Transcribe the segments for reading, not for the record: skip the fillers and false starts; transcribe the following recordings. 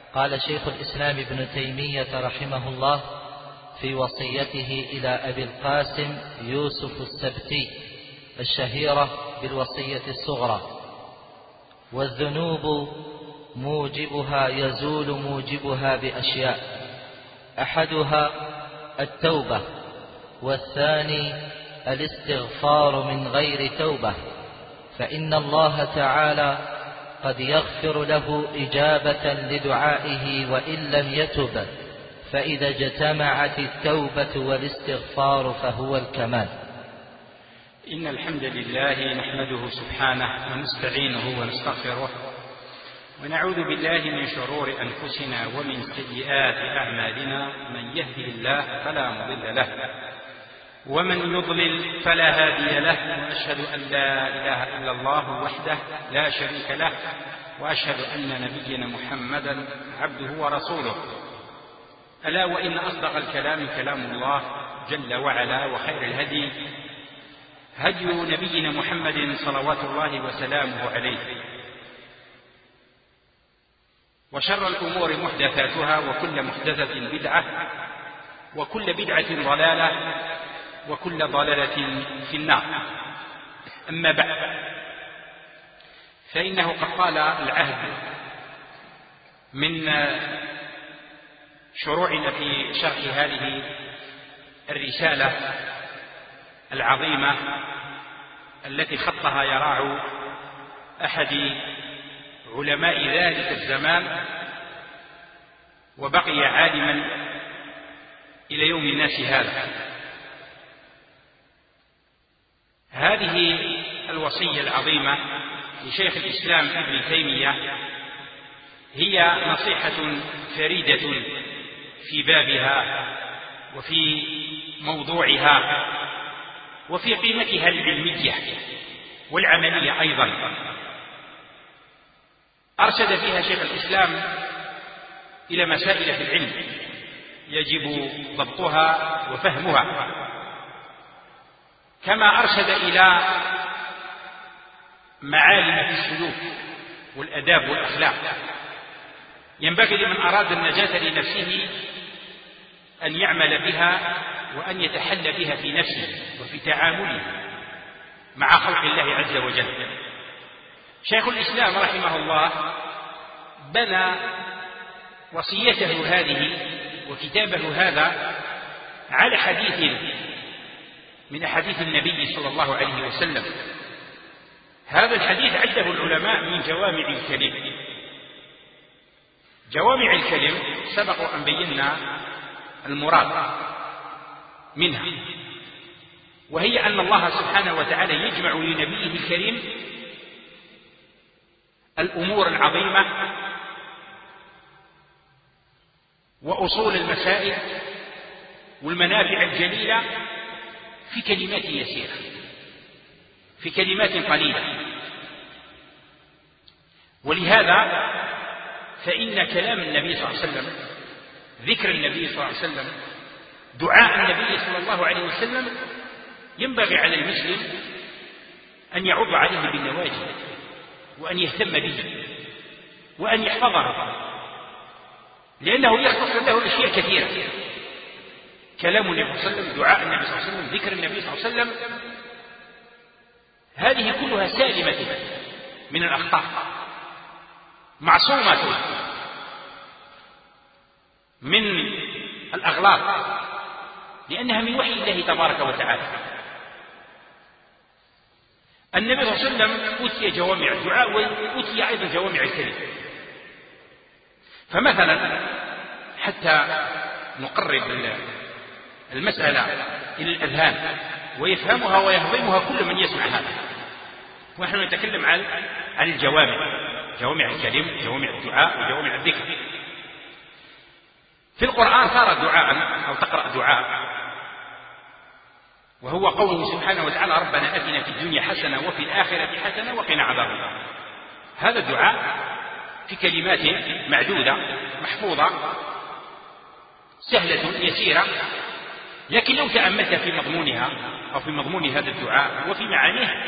قال شيخ الإسلام ابن تيمية رحمه الله في وصيته إلى أبي القاسم يوسف السبتي الشهيرة بالوصية الصغرى: والذنوب موجبها يزول موجبها بأشياء، أحدها التوبة، والثاني الاستغفار من غير توبة، فإن الله تعالى قد يغفر له إجابة لدعائه وإن لم يتب، فإذا اجتمعت التوبة والاستغفار فهو الكمال. إن الحمد لله نحمده سبحانه ونستعينه ونستغفره ونعوذ بالله من شرور أنفسنا ومن سيئات أعمالنا، من يهده الله فلا مضل له ومن يضلل فلا هادي له، وأشهد أن لا إله إلا الله وحده لا شريك له، وأشهد أن نبينا محمدا عبده ورسوله. ألا وإن أصدق الكلام كلام الله جل وعلا، وخير الهدي هدي نبينا محمد صلوات الله وسلامه عليه، وشر الأمور محدثاتها، وكل محدثة بدعة، وكل بدعة ضلالة، وكل ضلالة في النار. أما بعد، فإنه قد طال العهد من شروعنا في شرح هذه الرسالة العظيمة التي خطها يراع أحد علماء ذلك الزمان، وبقي عالما إلى يوم الناس هذا. هذه الوصية العظيمة لشيخ الإسلام ابن تيمية هي نصيحة فريدة في بابها وفي موضوعها وفي قيمتها العلمية والعملية أيضا. أرشد فيها شيخ الإسلام إلى مسائل في العلم يجب ضبطها وفهمها، كما أرشد إلى معالم في السلوك والأداب والأخلاق ينبغي لمن أراد النجاة لنفسه أن يعمل بها وأن يتحلى بها في نفسه وفي تعامله مع خلق الله عز وجل. شيخ الإسلام رحمه الله بنى وصيته هذه وكتابه هذا على حديث من أحاديث النبي صلى الله عليه وسلم. هذا الحديث عده العلماء من جوامع الكلم. جوامع الكلم سبق أن بينا المراد منها، وهي أن الله سبحانه وتعالى يجمع لنبيه الكريم الأمور العظيمة وأصول المسائل والمنافع الجليلة في كلمات يسيرة، في كلمات قليلة. ولهذا فإن كلام النبي صلى الله عليه وسلم، ذكر النبي صلى الله عليه وسلم، دعاء النبي صلى الله عليه وسلم ينبغي على المسلم أن يعض عليه بالنواجذ وأن يهتم به وأن يحفظه، لأنه يختص له أشياء كثيرة. كلام النبي صلى الله عليه وسلم، دعاء النبي صلى الله عليه وسلم، ذكر النبي صلى الله عليه وسلم، هذه كلها سالمة من الأخطاء، معصومة من الأغلاط، لأنها من وحي الله تبارك وتعالى. النبي صلى الله عليه وسلم أوتي جوامع الدعاء وأوتي أيضا جوامع الكلم. فمثلا حتى نقرب المسألة إلى الأذهان ويفهمها ويهضمها كل من يسمع هذا، ونحن نتكلم عن الجوامع، جوامع الكلم، جوامع الدعاء وجوامع الذكر. في القرآن صار دعاء أو تقرأ دعاء، وهو قوله سبحانه وتعالى: ربنا آتنا في الدنيا حسنة وفي الآخرة حسنة وقنا عذاب النار. هذا الدعاء في كلمات معدودة محفوظة سهلة يسيرة، لكن لو تأملت في مضمونها أو في مضمون هذا الدعاء وفي معانيه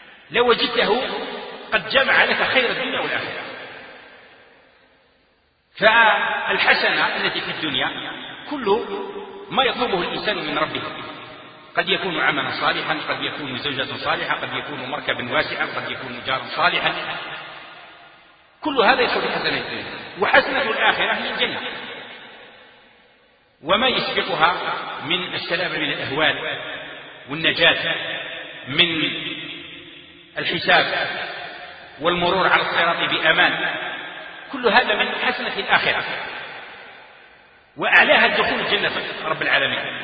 لوجدته قد جمع لك خير الدنيا والآخرة. فالحسنة التي في الدنيا كل ما يطلبه الإنسان من ربه، قد يكون عملا صالحا، قد يكون زوجة صالحة، قد يكون مركبا واسعا، قد يكون جارا صالحا، كل هذا يدخل في حسنة الدنيا. وحسنة الآخرة هي الجنة وما يسبقها من السلامة من الأهوال والنجاة من الحساب والمرور على الصراط بأمان، كل هذا من حسنة الآخرة، وأعلاها الدخول الجنة رب العالمين.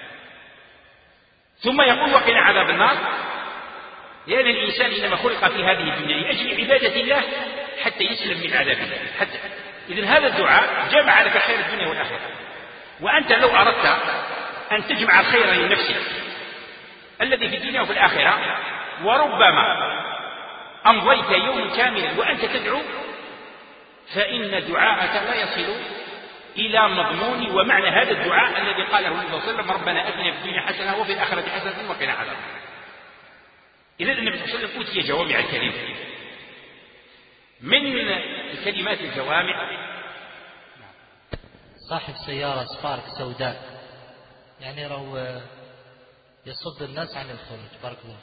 ثم يقول وقنا عذاب النار، لأن الإنسان إنما خلق في هذه الدنيا لأجل عبادة الله حتى يسلم من عذاب الله. إذن هذا الدعاء جمع لك خير الدنيا والآخرة. وأنت لو أردت أن تجمع الخير لنفسك الذي في الدنيا وفي الآخرة، وربما أمضيت يوم كاملا وأنت تدعو، فإن دعاءك لا يصل إلى مضمون ومعنى هذا الدعاء الذي قاله النبي صلى الله عليه وسلم: ربنا آتنا في الدنيا حسنة وفي الآخرة حسنة وقنا عذاب النار. إذن النبي صلى الله عليه وسلم أوتي جوامع الكلم. من الكلمات الجوامع صاحب سيارة سبارك سوداء، يعني لو يصد الناس عن الخروج. بارك الله.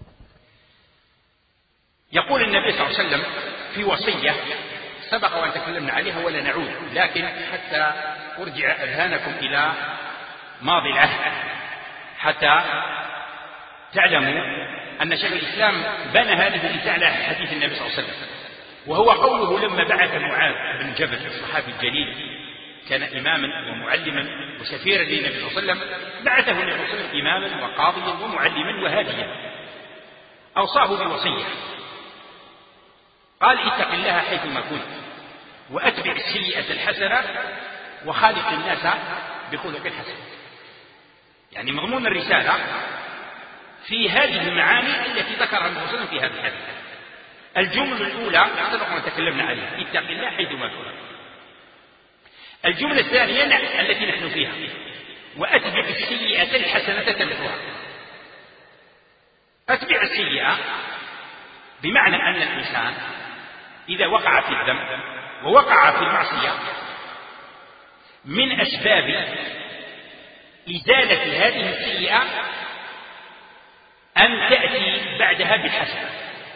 يقول النبي صلى الله عليه وسلم في وصية سبق وأن تكلمنا عليها ولا نعود، لكن حتى أرجع أذهانكم إلى ماضي العهد حتى تعلموا أن شيخ الإسلام بنى هذه الرسالة على حديث النبي صلى الله عليه وسلم، وهو قوله لما بعث معاذ بن جبل الصحابي الجليل، كان إماما ومعلما وسفيرا للنبي صلى الله عليه وسلم، بعثه النبي صلى الله عليه وسلم إماما وقاضيا ومعلما وهاديا، أوصاه بوصية قال: اتق الله حيثما كنت وأتبع السيئة الحسنة وخالق الناس بخلق حسن. يعني مضمون الرسالة في هذه المعاني التي ذكرها النبي صلى الله عليه وسلم في هذا الحديث. الجملة الأولى سبق ما تكلمنا عليها: اتق الله حيثما كنت. الجملة الثانية التي نحن فيها: وأتبع السيئة الحسنة تمحوها. أتبع السيئة بمعنى أن الإنسان إذا وقع في الذنب ووقع في المعصية، من أسباب إزالة هذه السيئة أن تأتي بعدها بالحسنة.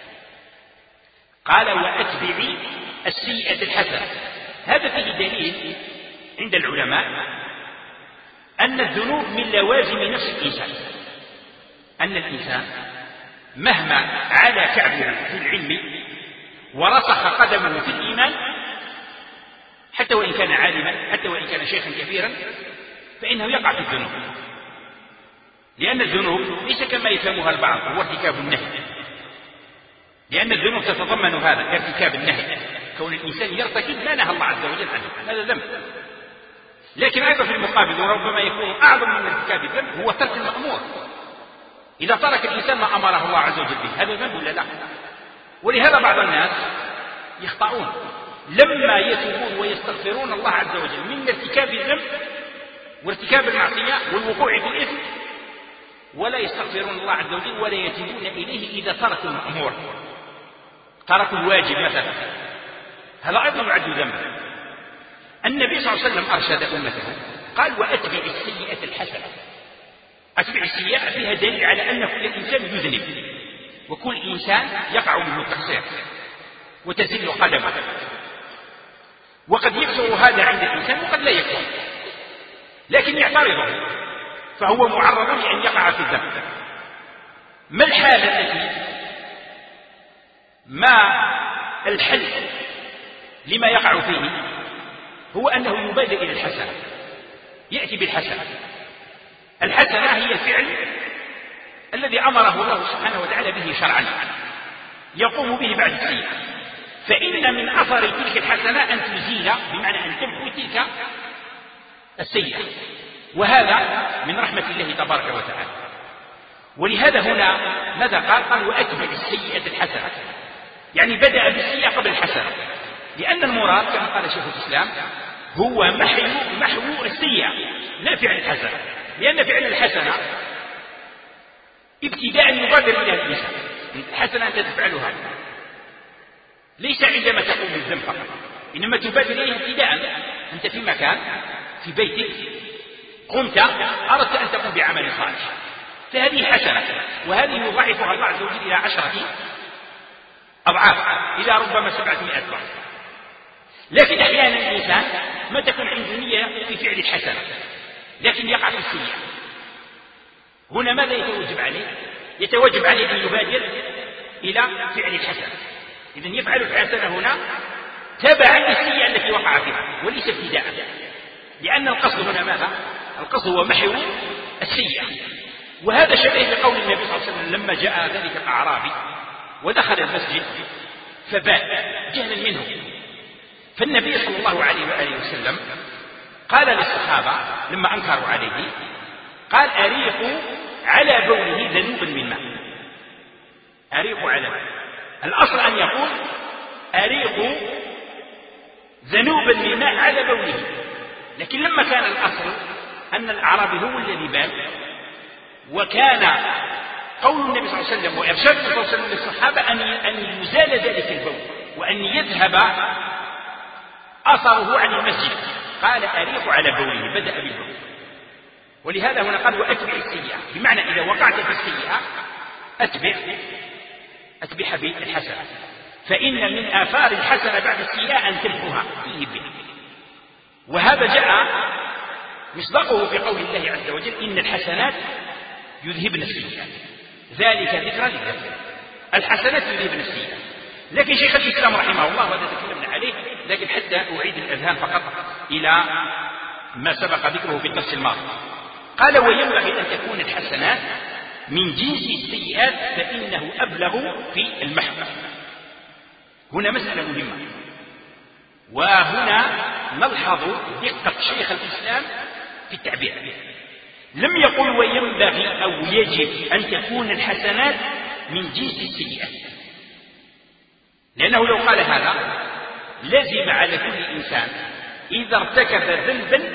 قال: وأتبع السيئة الحسنة. هذا فيه دليل عند العلماء أن الذنوب من لوازم نفس الإنسان، أن الإنسان مهما علا كعبه في العلم ورسخ قدمه في الإيمان، حتى وإن كان عالما، حتى وإن كان شيخا كبيرا، فإنه يقع في الذنوب، لأن الذنوب ليس كما يفهمها البعض هو ارتكاب النهي، لأن الذنوب تتضمن هذا ارتكاب النهي، كون الإنسان يرتكب ما نهى الله عز وجل عنه، هذا ذنب. لكن أيضا في المقابل وربما يكون أعظم من ارتكاب الذنب هو ترك المأمور. إذا ترك الإنسان ما أمره الله عز وجل به، هذا ذنب ولا لا؟ ولهذا بعض الناس يخطئون لما يتوبون ويستغفرون الله عز وجل من ارتكاب الذنب وارتكاب المعصية والوقوع في الإثم، ولا يستغفرون الله عز وجل ولا يتوبون إليه إذا تركوا المأمور، تركوا الواجب مثلا، هذا أيضا يعد ذنبا. النبي صلى الله عليه وسلم أرشد أمته قال: وأتبع السيئة الحسنة. أتبع السيئة فيها دليل على أن كل إنسان يذنب، وكل إنسان يقع منه التقصير وتزل قدمه، وقد يكثر هذا عند الإنسان وقد لا يكثر، لكن يعترضه، فهو معرض لأن يقع في الذنب. ما الحالة ما الحل لما يقع فيه؟ هو أنه يبادر إلى الحسنة، يأتي بالحسنة. الحسنة هي الفعل الذي أمره الله سبحانه وتعالى به شرعا، يقوم به بعد السيئة، فإن من أثر تلك الحسنة أن تزيل، بمعنى أن تمحو تلك السيئة، وهذا من رحمة الله تبارك وتعالى. ولهذا هنا ماذا قال؟ وأتبع السيئة الحسنة، يعني بدأ بالسيئة قبل الحسنة، لأن المراد كما قال شيخ الإسلام هو محو السيئة لا فعل الحسنة، لأن فعل الحسنة ابتداء يبادر إليها الإنسان، الحسنة أنت تفعلها ليس عندما تقوم بالذنب فقط، إنما تبادر إليه ابتداء. أنت في مكان في بيتك قمت أردت أن تقوم بعمل صالح، فهذه حسنة، وهذه يضاعفها الله عز وجل إلى 10 أضعاف، إلى ربما 700 ضعف. لكن أحيانا الإنسان ما تكون عنده نية في فعل الحسنة لكن يقع في السيئة. هنا ماذا يتوجب عليه؟ يتوجب عليه أن يبادر إلى فعل الحسنة. إذن يفعل الحسنة هنا تبعا للسيئة التي وقع فيها وليس ابتداء، لأن القصد هنا ماذا؟ القصد هو محو السيئة. وهذا شبيه بقول النبي صلى الله عليه وسلم لما جاء ذلك الأعرابي ودخل المسجد فبات جهلا منه، فالنبي صلى الله عليه وآله وسلم قال للصحابة لما أنكروا عليه، قال أريقوا على بوله ذنوبا من ماء. أريقوا على، الأصل أن يقول أريقوا ذنوبا من ماء على بوله، لكن لما كان الأصل أن الأعرابي هو الذي بال، وكان قول النبي صلى الله عليه وسلم وإرشاد النبي صلى الله عليه وسلم للصحابة أن يزال ذلك البول وأن يذهب أثره عن المسجد، قال أريق على بوله، بدأ بالبول. ولهذا هنا قال وأتبع السيئة، بمعنى إذا وقعت في السيئة أتبع بالحسنة، فإن من آثار الحسنة بعد السيئة أن تمحوها فيه بها. وهذا جاء مصداقه في قول الله عز وجل إن الحسنات يذهبن السيئات، ذلك ذكرى للذاكرين. الحسنات يذهبن السيئات. لكن شيخ الإسلام رحمه الله وهذا تكلمنا عليه، لكن حتى أعيد الأذهان فقط إلى ما سبق ذكره في الدرس الماضي، قال وينبغي أن تكون الحسنات من جنس السيئات فإنه أبلغ في المحو. هنا مسألة مهمة، وهنا نلحظ دقة شيخ الإسلام في التعبير. لم يقل وينبغي أو يجب أن تكون الحسنات من جنس السيئات، لأنه لو قال هذا لزم على كل إنسان إذا ارتكب ذنبا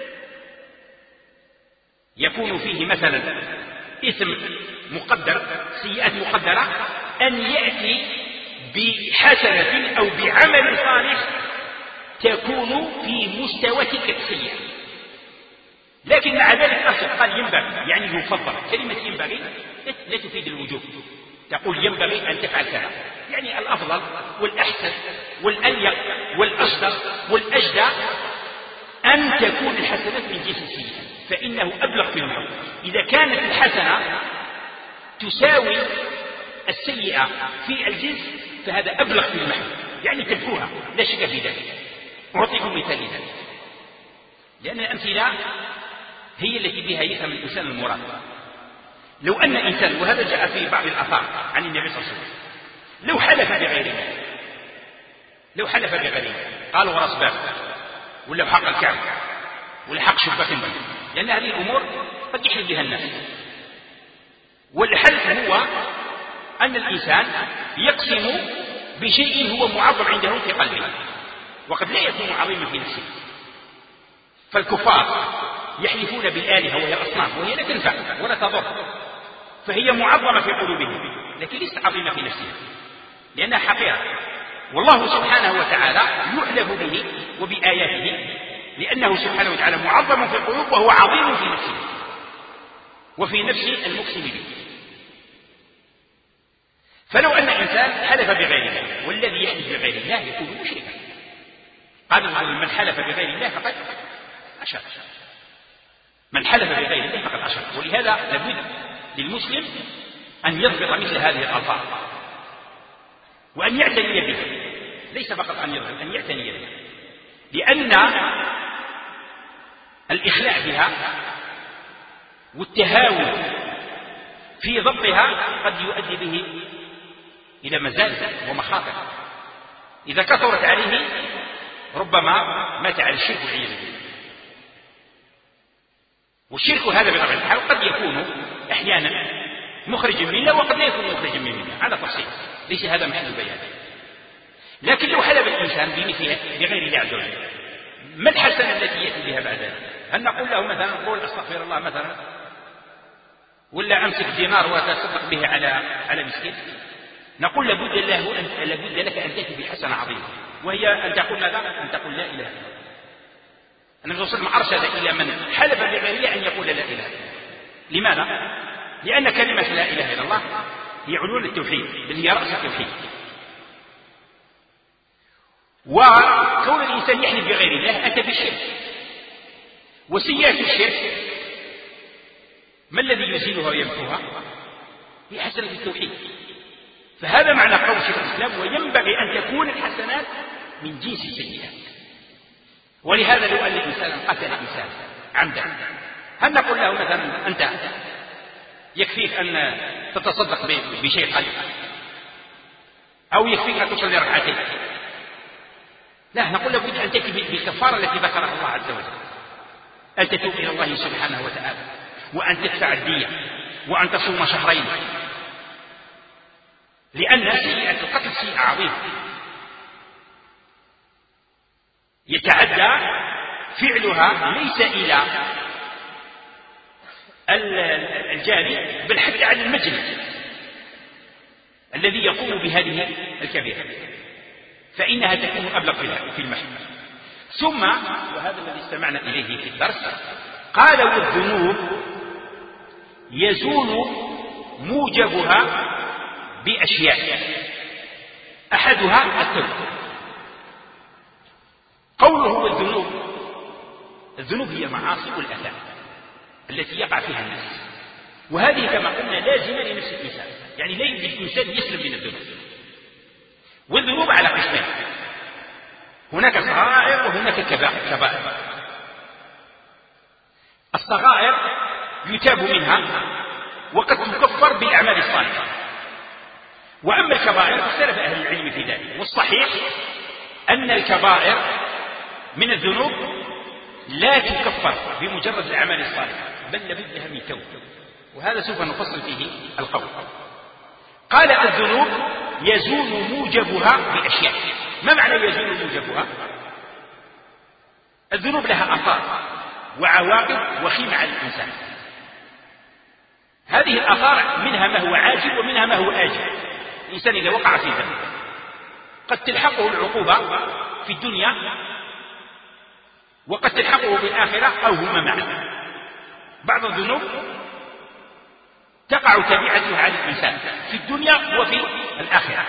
يكون فيه مثلا إثم مقدر، سيئات مقدرة، أن يأتي بحسنة أو بعمل صالح تكون في مستوى تلك السيئة. لكن مع ذلك أصل قال ينبغي، يعني يفضل. كلمة ينبغي لا تفيد الوجوب، تقول ينبغي أن تفعل كذا، يعني الأفضل والأحسن والأليق والأصدق والأجدى أن تكون الحسنات من جنس السيئة، فإنه أبلغ في المحو. إذا كانت الحسنة تساوي السيئة في الجنس فهذا أبلغ في المحو، يعني تنفوها لا شك في ذلك. أعطيكم مثال ذلك، لأن الأمثلة هي التي بها يفهم الإنسان المراد. لو أن إنسان، وهذا جاء في بعض الآثار عن النبي صلى الله عليه وسلم، لو حلف بغير الله، قال ورأس باب ولا حق الكعب ولا حق شباك البيت، لأن هذه الأمور قد يحلف بها الناس. والحلف هو أن الإنسان يقسم بشيء هو معظم عنده في قلبه وقد لا يكون عظيما في نفسه. فالكفار يحلفون بالآلهة وهي أصنام وهي لا تنفع ولا تضر، فهي معظمة في قلوبهم لكن ليست عظيمة في نفسها لأنها حقيرة. والله سبحانه وتعالى يحلف به وبآياته لأنه سبحانه وتعالى معظم في القلوب وهو عظيم في نفسه وفي نفس المقسم به. فلو أن إنسان حلف بغير الله، والذي يحلف بغير الله يكون مشركا. قال من حلف بغير الله فقد أشرك، من حلف بغير الله فقد أشرك. ولهذا لابد للمسلم أن يضبط مثل هذه الألفاظ وأن يعتني بها، ليس فقط أن يضبط، أن يعتني بها، لأن الإخلاع بها والتهاون في ضبطها قد يؤدي به إلى مزالق ومخاطر. إذا كثرت عليه ربما مات على الشرك والعياذ بالله. والشرك هذا بطبيعة الحال قد يكون أحيانا مخرجا من الله وقد لا يكون مخرجا من الله، على تفصيل ليس هذا محل البيان. لكن لو حلف الإنسان بمثله بغير الله عز وجل، ما الحسنة التي يأتي بها بعد ذلك؟ هل نقول له مثلا قول أستغفر الله مثلا، ولا أمسك دينار وتصدق به على مسكين؟ نقول لابد لك أن تأتي بحسنة عظيمة وهي أن تقول ماذا؟ أن تقول لا إله إلا الله. النبي صلى الله عليه وسلم أرشد إلى من حلف بغير الله أن يقول لا إله إلا الله. لماذا؟ لأن كلمة لا إله إلا الله هي علو التوحيد، بل هي رأس التوحيد. وكون الإنسان يحلف بغير الله أتى بالشرك، وسيئات الشرك ما الذي يزيلها ويمحوها؟ هي حسنة التوحيد. فهذا معنى قول شيخ الإسلام: وينبغي أن تكون الحسنات من جنس السيئات. ولهذا لو أن الإنسان قتل إنسان عمدا، هل نقول له مثلا أنت يكفيك أن تتصدق بشيء قليل، أو يكفيك أن تصلي ركعتين؟ لا، نقول له بد أن تأتي بالكفارة التي ذكرها الله عز وجل، أن تتوب إلى الله سبحانه وتعالى، وأن تدفع الدية، وأن تصوم شهرين، لأن سيئة القتل سيئة عظيمة يتعدى فعلها ليس إلى الجاني، بل حتى على المجني الذي يقوم بهذه الكبيرة، فإنها تكون أبلغ في المحل. ثم وهذا الذي استمعنا إليه في الدرس، قال: والذنوب يزول موجبها بأشياء، أحدها التوبة. قوله والذنوب، الذنوب هي المعاصي والآثام التي يقع فيها الناس، وهذه كما قلنا لازمة لنفس الإنسان، يعني لا يمكن الإنسان يسلم من الذنوب. والذنوب على قسمين: هناك صغائر وهناك كبائر. الصغائر يتاب منها وقد تكفر بالأعمال الصالحة، وأما الكبائر فاختلف أهل العلم في ذلك، والصحيح أن الكبائر من الذنوب لا تكفر بمجرد الأعمال الصالحة، بل لابد لها من توبة، وهذا سوف نفصل فيه القول. قال: الذنوب يزول موجبها بأشياء. ما معنى يزول موجبها؟ الذنوب لها آثار وعواقب وخيمة على الإنسان. هذه الآثار منها ما هو عاجل ومنها ما هو آجل. الإنسان إذا وقع في ذنب قد تلحقه العقوبة في الدنيا وقد تلحقه في الآخرة أو هما معا. بعض الذنوب تقع تبعتها على الإنسان في الدنيا وفي الآخرة.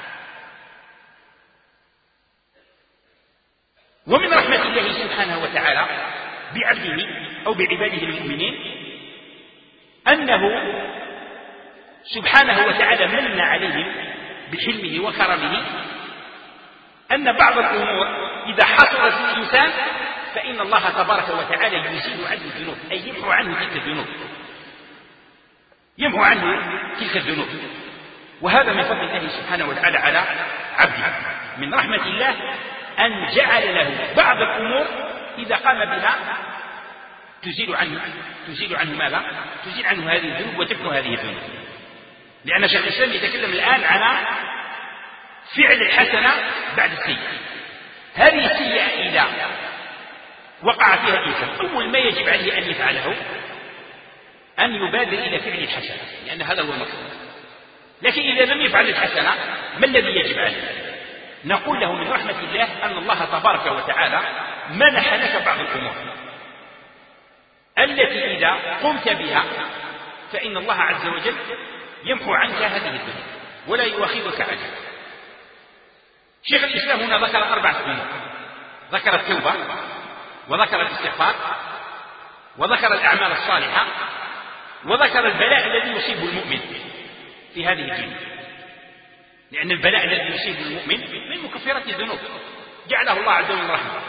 ومن رحمة الله سبحانه وتعالى بعبده أو بعباده المؤمنين أنه سبحانه وتعالى من عليهم بحلمه وكرمه، أن بعض الأمور إذا حصلت الإنسان فإن الله تبارك وتعالى يزيل عنه الذنوب، أي يمحو عنه تلك الذنوب، يمحو عنه تلك الذنوب. وهذا من فضل الله سبحانه وتعالى على عبده. من رحمة الله أن جعل له بعض الأمور إذا قام بها تزيل عنه ماذا؟ تزيل عنه هذه الذنوب وتمحو هذه الذنوب. لأن شيخ الإسلام يتكلم الآن على فعل الحسنة بعد السيئة. هذه السيئة إذا وقع فيها الإنسان أول ما يجب عليه أن يفعله أن يبادر إلى فعل الحسنة، لأن هذا هو المقصود. لكن إذا لم يفعل الحسنة ما الذي يجب عليه؟ نقول له من رحمة الله أن الله تبارك وتعالى منح لك بعض الأمور التي إذا قمت بها فإن الله عز وجل يمحو عنك هذه الذنوب ولا يؤاخذك عنها. شيخ الإسلام هنا ذكر 4 أمور: ذكر التوبة، وذكر الاستغفار، وذكر الأعمال الصالحة، وذكر البلاء الذي يصيب المؤمن في هذه الدنيا، لأن البلاء الذي يصيب المؤمن من مكفرات الذنوب جعله الله عز وجل رحمة.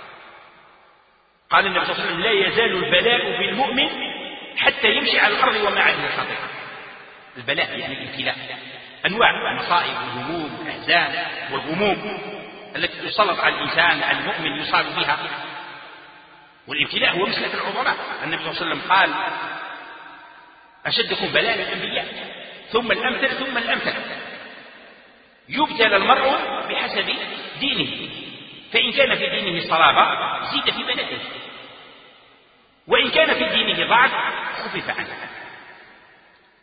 قال النبي صلى الله عليه وسلم: لا يزال البلاء بالمؤمن حتى يمشي على الأرض وما عليه خطيئة. البلاء يعني الابتلاء، أنواع المصائب والهموم والأحزان والغموم التي تسلط على الإنسان المؤمن يصاب بها. والابتلاء هو مسلك العظماء. النبي صلى الله عليه وسلم قال: أشدكم بلاء الأنبياء ثم الأمثل ثم الأمثل. يبتلى المرء بحسب دينه، فإن كان في دينه صلابة زيد في بلاءه، وإن كان في دينه ضعف خفف عنه.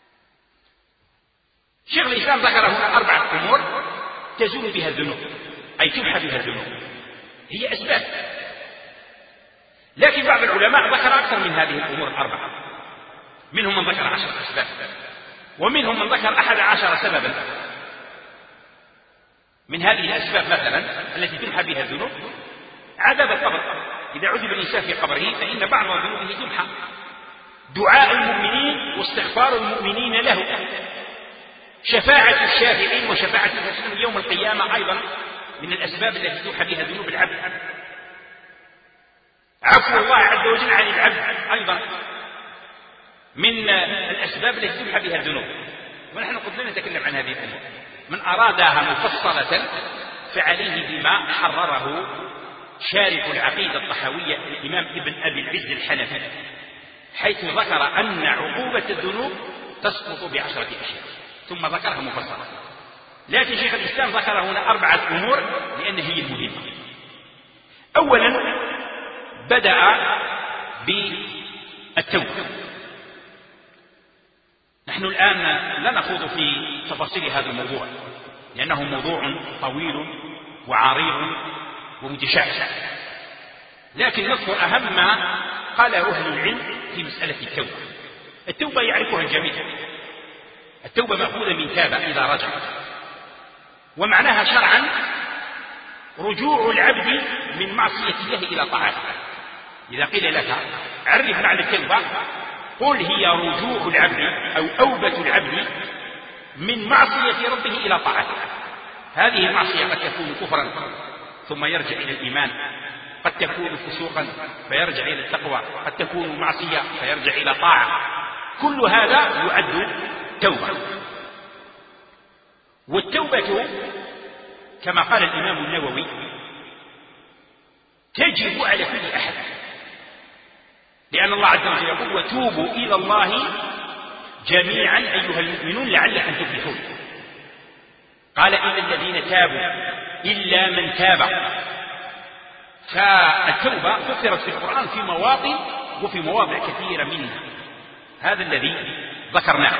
شيخ الإسلام ذكر هنا 4 أمور تزول بها الذنوب. أي تمحى بها الذنوب، هي أسباب. لكن بعض العلماء ذكر أكثر من هذه الأمور الأربعة، منهم من ذكر 10 أسباب، ومنهم من ذكر 11 سببا. من هذه الأسباب مثلا التي تمحى بها الذنوب عذاب القبر، إذا عذب الإنسان في قبره فإن بعض ذنوبه تمحى. دعاء المؤمنين واستغفار المؤمنين له، شفاعة الشافعين وشفاعة المسلمين يوم القيامة أيضا من الأسباب التي تمحى بها ذنوب العبد. عفو الله عز وجل عن العبد أيضا من الأسباب التي تمحى بها الذنوب. ونحن قد لا نتكلم عن هذه الأمور، من أرادها مفصلة فعليه بما حرره شارح العقيدة الطحاوية الإمام ابن أبي العز الحنفي، حيث ذكر أن عقوبة الذنوب تسقط ب10 أشياء ثم ذكرها مفصلة. لكن شيخ الإسلام ذكر هنا 4 أمور لأن هي المهمة. أولا بدأ بالتوبة. نحن الآن لا نخوض في تفاصيل هذا الموضوع لأنه موضوع طويل وعريض ومتشعب، لكن نذكر أهم ما قاله أهل العلم في مسألة التوبة. التوبة يعرفها الجميع، التوبة مأخوذة من تاب إذا رجع، ومعناها شرعا رجوع العبد من معصية الله إلى طاعته. إذا قيل لك عرف معنى التوبة قل هي رجوع العبد أو أوبة العبد من معصية ربه إلى طاعته. هذه المعصية قد تكون كفرا ثم يرجع إلى الإيمان، قد تكون فسوقا فيرجع إلى التقوى، قد تكون معصية فيرجع إلى طاعة. كل هذا يعد توبة. والتوبة كما قال الإمام النووي تجب على كل أحد، لأن الله عز وجل يقول وتوبوا إلى الله جميعا أيها المؤمنون لعلكم تفلحون. قال إلا الذين تابوا إلا من تاب. فالتوبة ذكرت في القرآن في مواطن وفي مواضع كثيرة منها، هذا الذي ذكرناه،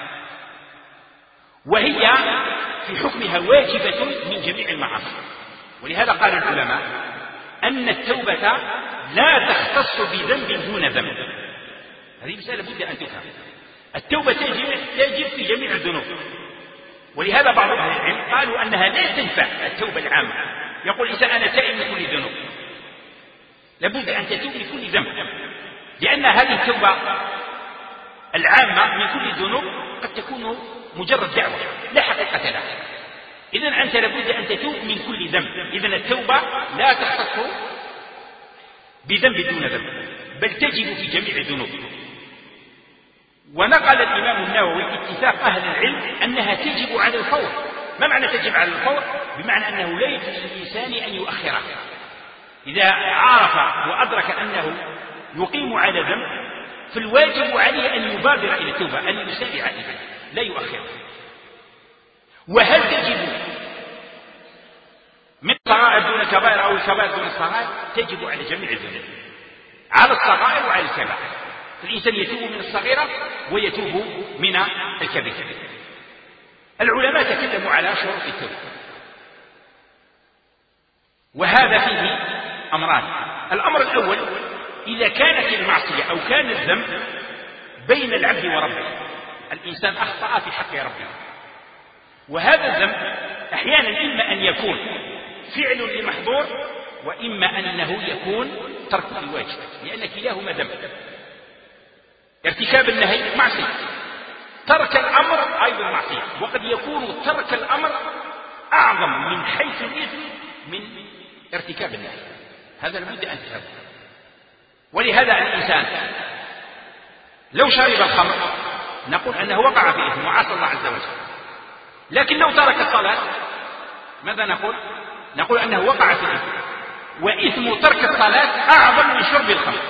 وهي في حكمها واجبة من جميع المعاصي. ولهذا قال العلماء أن التوبة لا تختص بذنب دون ذنب. هذه مسألة بد أن تفهم. التوبة تجب في جميع الذنوب، ولهذا بعض أهل العلم قالوا أنها لا تنفع التوبة العامة. يقول الإنسان أنا تائب من كل ذنوب، لابد أن تتوب من كل ذنب، لأن هذه التوبة العامة من كل الذنوب قد تكون مجرد دعوة لا حقيقة لها. إذن أنت لابد أن تتوب من كل ذنب. إذن التوبة لا تختص بذنب دون ذنب، بل تجب في جميع الذنوب. ونقل الإمام النووي اتفاق أهل العلم أنها تجب على الفور. ما معنى تجب على الفور؟ بمعنى أنه لا يجوز للإنسان أن يؤخرها. إذا عرف وأدرك أنه يقيم على ذنب فالواجب عليه أن يبادر إلى التوبة، أن يسارع إليه لا يؤخرها. وهل تجب من الصغائر دون الكبائر أو الكبائر دون الصغائر؟ تجب على جميع الذنوب، على الصغائر وعلى الكبائر. فالإنسان يتوب من الصغيرة ويتوب من الكبيرة. العلماء تكلموا على شروط التوبة، وهذا فيه أمران. الأمر الأول إذا كانت المعصية أو كان الذنب بين العبد وربه، الإنسان أخطأ في حق ربه، وهذا الذنب أحيانا إما أن يكون فعل لمحظور وإما أنه يكون ترك الواجب، لأن كلاهما ذنب. ارتكاب النهي معصية، ترك الأمر أيضا معصية، وقد يكون ترك الأمر أعظم من حيث الإثم من ارتكاب النهي. هذا لابد أن تفهم. ولهذا الإنسان لو شرب الخمر نقول أنه وقع في إثم وعصى الله عز وجل، لكن لو ترك الصلاة ماذا نقول؟ نقول أنه وقع في الإثم، وإثم ترك الصلاة أعظم من شرب الخمر.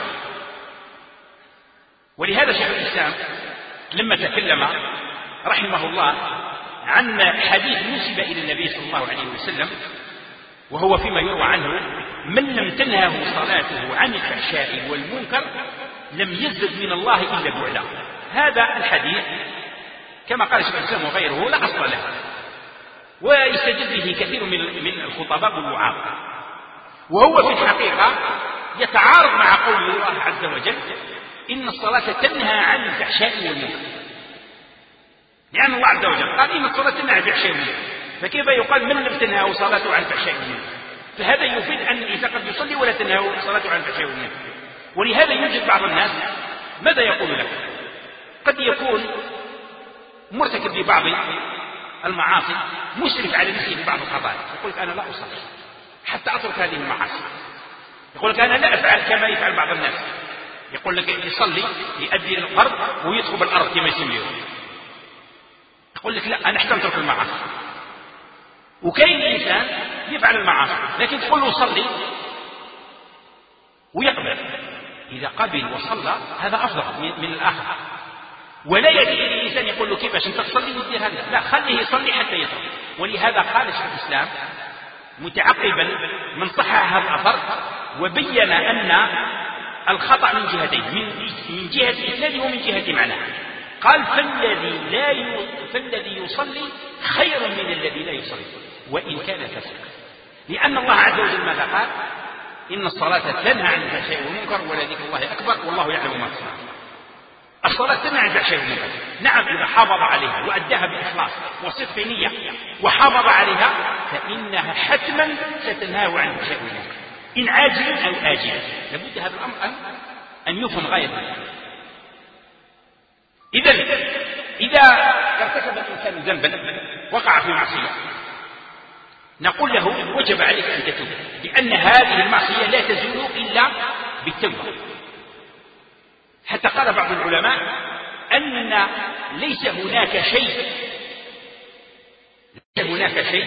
ولهذا شيخ الإسلام لما تكلم رحمه الله عن حديث نسب إلى النبي صلى الله عليه وسلم، وهو فيما يروى عنه من لم تنهه صلاته عن الفحشاء والمنكر لم يزد من الله إلا بعدا. هذا الحديث كما قال شيخ الإسلام وغيره لا أصل له، ويستجد به كثير من الخطباء والوعاظ، وهو في الحقيقة يتعارض مع قول الله عز وجل إن الصلاة تنهى عن الفحشاء والمنكر، لأن الله عز وجل قال إن الصلاة تنهى عن الفحشاء والمنكر، فكيف يقال من لم تنهى صلاته عن الفحشاء والمنكر؟ فهذا يفيد أن الإنسان قد يصلي ولا تنهى صلاته عن الفحشاء والمنكر. ولهذا يوجد بعض الناس ماذا يقول لك؟ قد يكون مرتكب لبعض المعاصي، مسرف على نفسه في بعض الخطايا، يقول لك أنا لا أصلي حتى أترك هذه المعاصي، يقول لك أنا لا أفعل كما يفعل بعض الناس، يقول لك يصلي يؤدي القرض ويدخل الأرض كما يسميه، يقول لك لا أنا حتى أترك المعاصي. وكاين إنسان يفعل المعاصي لكن تقول له صلي ويقبل، إذا قبل وصلى هذا أفضل من الآخر. ولا يجي الإنسان يقول له كيفاش أنت تصلي ودير هذا، لا خليه يصلي حتى يترك. ولهذا قال شيخ الإسلام متعقبا من صحح هذا الأثر وبين أن الخطأ من جهتين، من جهة إسناده ومن جهة معناه. قال فالذي يصلي خير من الذي لا يصلي وإن كان فاسقا، لأن الله عز وجل ماذا قال؟ إن الصلاة تنهى عن الفحشاء والمنكر ولذكر الله أكبر والله يعلم ما تصنعون. الصلاة تنهى عن الفحشاء والمنكر، نعم إذا حافظ عليها وأداها بإخلاص وصدق نية وحافظ عليها فإنها حتما ستنهاه عن الفحشاء والمنكر إن عاجلا أو آجلا. لابد هذا الأمر أن يفهم غاية. إذا ارتكب الإنسان ذنبا وقع في معصية نقول له وجب عليك أن تتوب، لأن هذه المعصية لا تزول إلا بالتوبة. حتى قال بعض العلماء أن ليس هناك شيء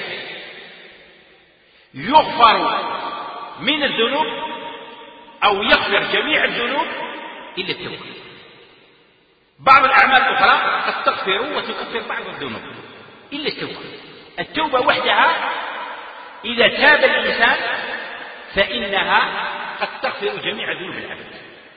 يغفر من الذنوب أو يغفر جميع الذنوب إلا التوبة. بعض الأعمال الأخرى قد تغفر وتكفر بعض الذنوب إلا التوبة. التوبة وحدها إذا تاب الإنسان فإنها قد تغفر جميع ذنوب العبد،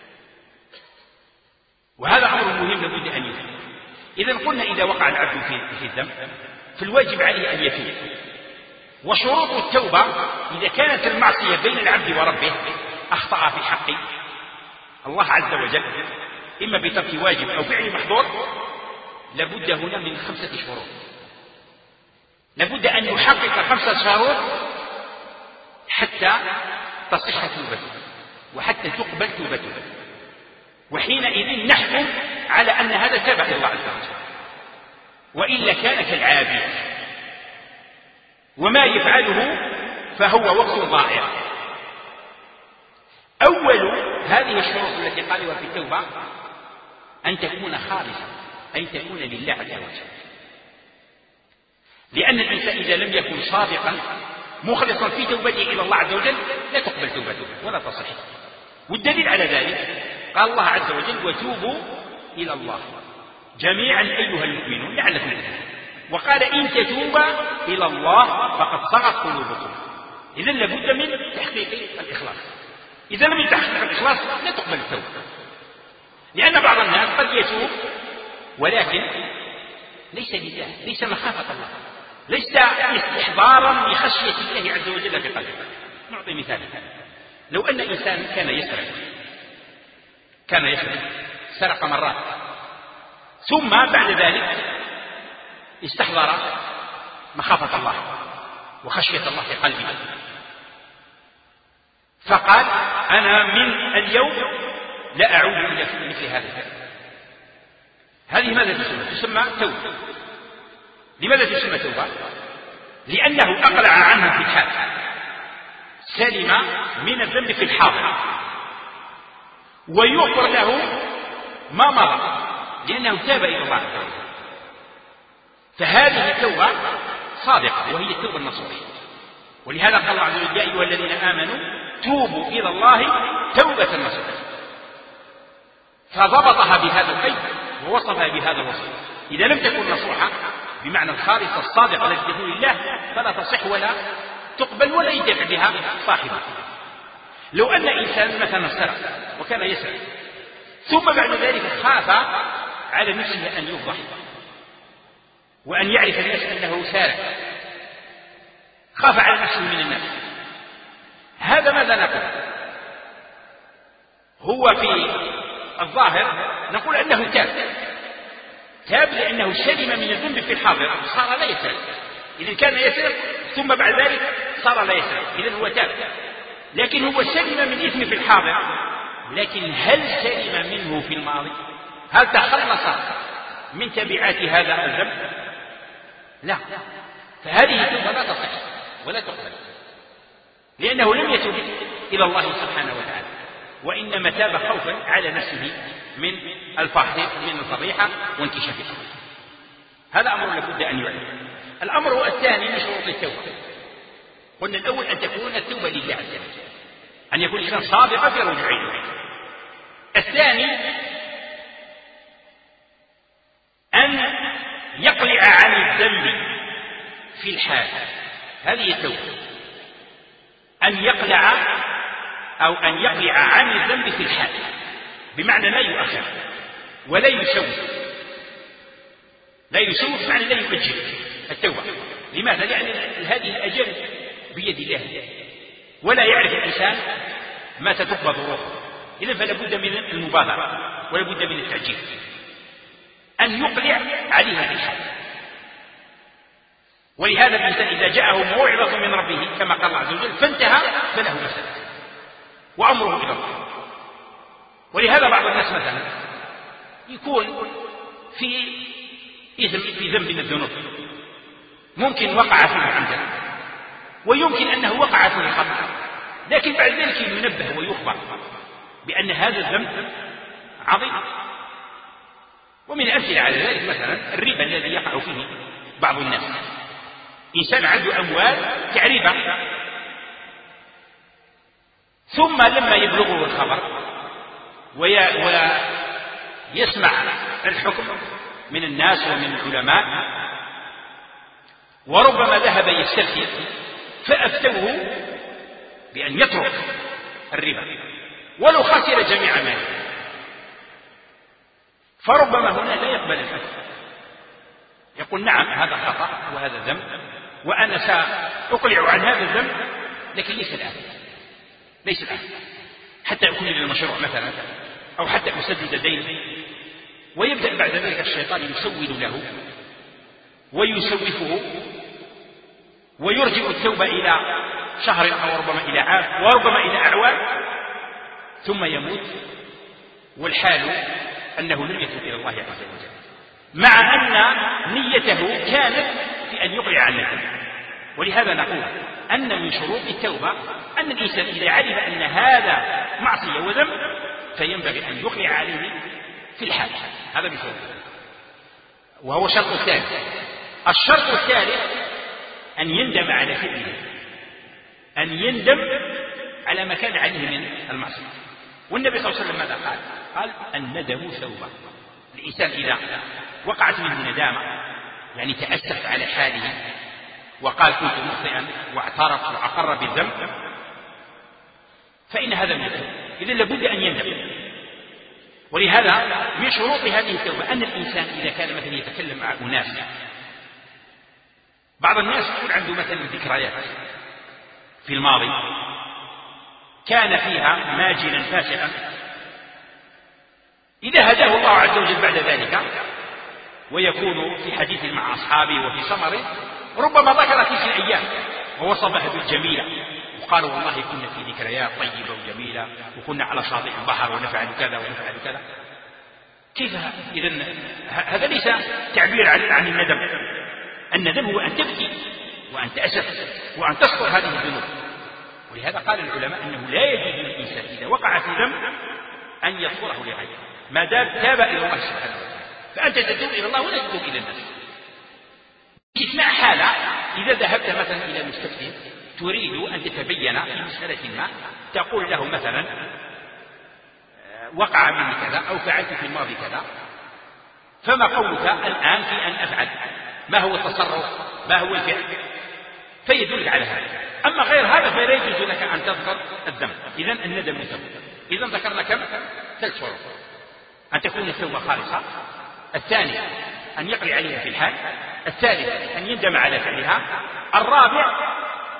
وهذا أمر مهم لابد أن يفهم. إذا قلنا إذا وقع العبد في الذنب فالواجب عليه أن يتوب. وشروط التوبة إذا كانت المعصية بين العبد وربه أخطأ في حق الله عز وجل إما بترك واجب أو فعل محظور لابد هنا من 5 شروط. لابد أن يحقق 5 شروط حتى تصح توبته وحتى تقبل توبته، وحينئذ نحكم على أن هذا تاب إلى الله عز وجل، وإلا كان كالعابد وما يفعله فهو وقت ضائع. أول هذه الشروط التي قالوا في التوبة أن تكون خالصة، أن تكون لله عز وجل، لأن الإنسان إذا لم يكن صادقا مخلصا في توبته إلى الله عز وجل لا تقبل توبته ولا تصح. والدليل على ذلك قال الله عز وجل وتوبوا إلى الله جميعا أيها المؤمنون لعلكم تفلحون، وقال إن تتوبا إلى الله فقد صغت قلوبكم. إذن لابد من تحقيق الإخلاص. إذا لم يتحقق الإخلاص لا تقبل التوبة، لأن بعض الناس قد يتوب ولكن ليس لله، ليس مخافة الله، ليس استحضارا لخشية الله عز وجل في قلبه. نعطي مثال. لو أن إنسان كان يسرق سرق مرات ثم بعد ذلك استحضر مخافة الله وخشية الله في قلبه فقال أنا من اليوم لا أعود إلى مثل هذا الفعل. هذه ماذا تسمى؟ تسمى توبة. لماذا تسمى توبة؟ لأنه أقلع عنه في الحال، سلم من الذنب في الحاضر، ويغفر له ما مضى لأنه تاب إلى الله عز وجل. فهذه التوبة صادقة وهي التوبة النصوح. ولهذا قال الله عز وجل يا أيها الذين آمنوا توبوا إلى الله توبة نصوح، فضبطها بهذا القيد ووصفها بهذا الوصف. إذا لم تكن نصوحة بمعنى الخالصة الصادقة التي تكون لله فلا تصح ولا تقبل ولا يدفع بها صاحبها. لو أن إنسان مثلا سرق وكان يسرق ثم بعد ذلك خاف على نفسه أن يفضح وأن يعرف الناس أنه سارق خاف على نفسه من الناس. هذا ماذا نقول؟ هو في الظاهر نقول أنه تاب لأنه سلم من الذنب في الحاضر، صار لا يسأل. إذا كان يسأل ثم بعد ذلك صار لا يسأل، إذن هو تاب. لكن هو سلم من إثم في الحاضر، لكن هل سلم منه في الماضي؟ هل تخلص من تبعات هذا الذنب؟ لا. فهذه التوبة لا تصح ولا تقبل، لأنه لم يتب إلى الله سبحانه وتعالى، وإنما تاب خوفا على نفسه من الفضيحة وانكشاف الأمر. هذا أمر لابد أن يعلم. الأمر الثاني من شروط التوبة، قلنا الأول أن تكون التوبة لله عز وجل، أن يكون الإنسان صادقا في رجوعه إليه. الثاني أن يقلع عن الذنب في الحال، هذه التوبة، أن يقلع أو أن يقلع عن الذنب في الحال، بمعنى لا يؤخر ولا يسوف. لا يسوف معنى لا يؤجل التوبة. لماذا؟ لأن هذه الأجل بيد الله، ولا يعرف الإنسان متى تقبض روحه، إذن فلا بد من المبادرة ولا بد من التعجيل، أن يقلع عليها في الحال. ولهذا الإنسان إذا جاءه موعظة من ربه كما قال الله عز وجل فانتهى فله مسألة وأمره إلى الله. ولهذا بعض الناس مثلا يكون في ذنب من الذنوب، ممكن وقع فيه عمدا ويمكن أنه وقع فيه خطأ، لكن بعد ذلك ينبه ويخبر بأن هذا الذنب عظيم. ومن الأمثلة على ذلك مثلا الربا الذي يقع فيه بعض الناس. إنسان عنده أموال كربا، ثم لما يبلغه الخبر ويسمع الحكم من الناس ومن العلماء، وربما ذهب يستفتي فأفتوه بأن يترك الربا ولو خسر جميع ماله، فربما هنا لا يقبل الفتوى، يقول نعم هذا خطأ وهذا ذنب وأنا سأقلع عن هذا الذنب، لكن ليس الآن حتى أكون للمشروع مثلا، أو حتى أسدد دين. ويبدأ بعد ذلك الشيطان يسول له ويسوفه ويرجع التوبة إلى شهر أو ربما إلى عام وربما إلى أعوام، ثم يموت والحال أنه لم يتوب إلى الله عز وجل، مع أن نيته كانت في أن يقلع عن الذنب. ولهذا نقول أن من شروط التوبة أن الإنسان إذا علم أن هذا معصية وذنب فينبغي أن يقلع عليه في الحال، هذا بشرط، وهو الشرط الثالث. الشرط الثالث أن يندم على فعله، أن يندم على ما كان عليه من المعصية. والنبي صلى الله عليه وسلم ماذا قال الندم توبة. الإنسان إذا وقعت منه ندامة، يعني تأسف على حاله وقال كنت مخطئا واعترف وأقر بالذنب، فإن هذا من التوبة، إذن لابد أن يندم. ولهذا من شروط هذه التوبة أن الإنسان إذا كان مثلا يتكلم مع أناس، بعض الناس يكون عنده مثلا ذكريات في الماضي كان فيها ماجنا فاسقا، إذا هداه الله عز وجل بعد ذلك ويكون في حديث مع أصحابه وفي سمر، ربما ذكر تلك الأيام ووصفها بالجميلة وقال والله كنا في ذكريات طيبة وجميلة وكنا على شاطئ البحر ونفعل كذا ونفعل كذا. كيف إذن هذا ليس تعبير عن الندم. الندم هو أن تبكي وأن تأسف وأن تسطر هذه الذنوب. ولهذا قال العلماء أنه لا يجوز للإنسان إذا وقع في ذنب أن يذكره لغيره ما دام تاب إلى الله سبحانه وتعالى، فأنت تتوب إلى الله ولا تتوب إلى الناس. استثناء حالة إذا ذهبت مثلا إلى مستفتي تريد أن تتبين في مسألة ما، تقول له مثلا وقع مني كذا أو فعلت في الماضي كذا، فما قولك الآن في أن أفعل؟ ما هو التصرف؟ ما هو الفعل؟ فيدلك على هذا. أما غير هذا فلا يجوز لك أن تذكر الذنب. إذن الندم توبة. إذن ذكرنا كم؟ 3 شروط: أن تكون التوبة خالصة، الثاني أن يقلع عليها في الحال، الثالث أن يندم على فعلها، الرابع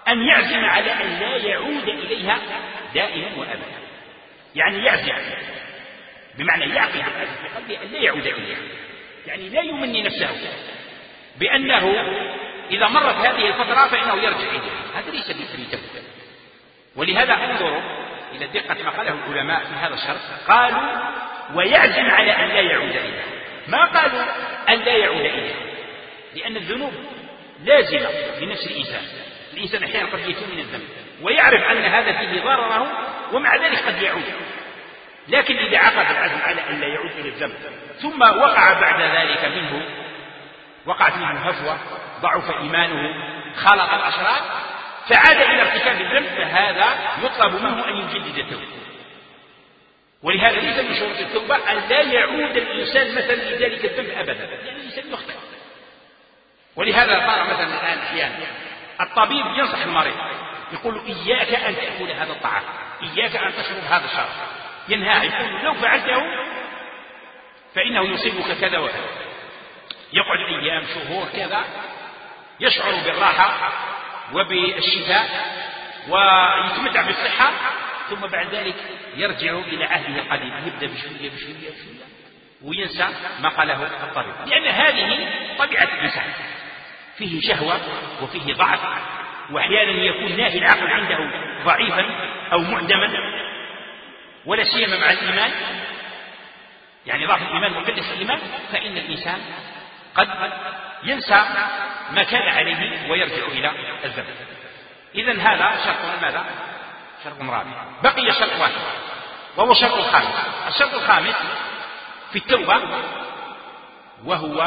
أن يعزم على أن لا يعود إليها دائما وأبدا، يعني يعزم بمعنى يعقد في قلبه أن لا يعود إليها، يعني لا يمني نفسه بأنه إذا مرت هذه الفترة فإنه يرجع إليها، هذا ليس بتوبة. ولهذا انظروا إلى دقة ما قاله العلماء في هذا الشرط، قالوا ويعزم على أن لا يعود إليها، ما قالوا أن لا يعود إليها، لأن الذنوب لازمة لنفس الإنسان أحيانا قد يتوب من الذنب ويعرف أن هذا فيه ضرره ومع ذلك قد يعود، لكن إذا عقد العزم على أن لا يعود إلى الذنب ثم وقع بعد ذلك وقعت منه هفوة، ضعف إيمانه، خلط الأشرار، فعاد إلى ارتكاب الذنب، فهذا يطلب منه أن يجدد التوبة. ولهذا ليس من شروط التوبة أن لا يعود الإنسان مثلا لذلك الذنب أبدا، يعني الإنسان يخطئ. ولهذا صار مثلا الآن أحيانا الطبيب ينصح المريض يقول إياك أن تأكل هذا الطعام، إياك أن تشرب هذا الشراب، ينهى يقول لو فعلته فإنه يصيبك كذا وكذا، يقعد أيام شهور كذا يشعر بالراحة وبالشفاء ويتمتع بالصحة، ثم بعد ذلك يرجع إلى عهده القديم، يبدأ بشوية بشوية بشوية وينسى ما قاله الطبيب، لأن هذه طبيعة الإنسان، فيه شهوة وفيه ضعف، وأحيانا يكون ناهي العقل عنده ضعيفا أو معدما، ولا سيما مع الإيمان، يعني ضعف الإيمان وقلة الإيمان، فإن الإنسان قد ينسى ما كان عليه ويرجع إلى الذنب. إذن هذا شرط ماذا؟ شرط رابع. بقي شرط واحد وهو الشرط الخامس. الشرط الخامس في التوبة وهو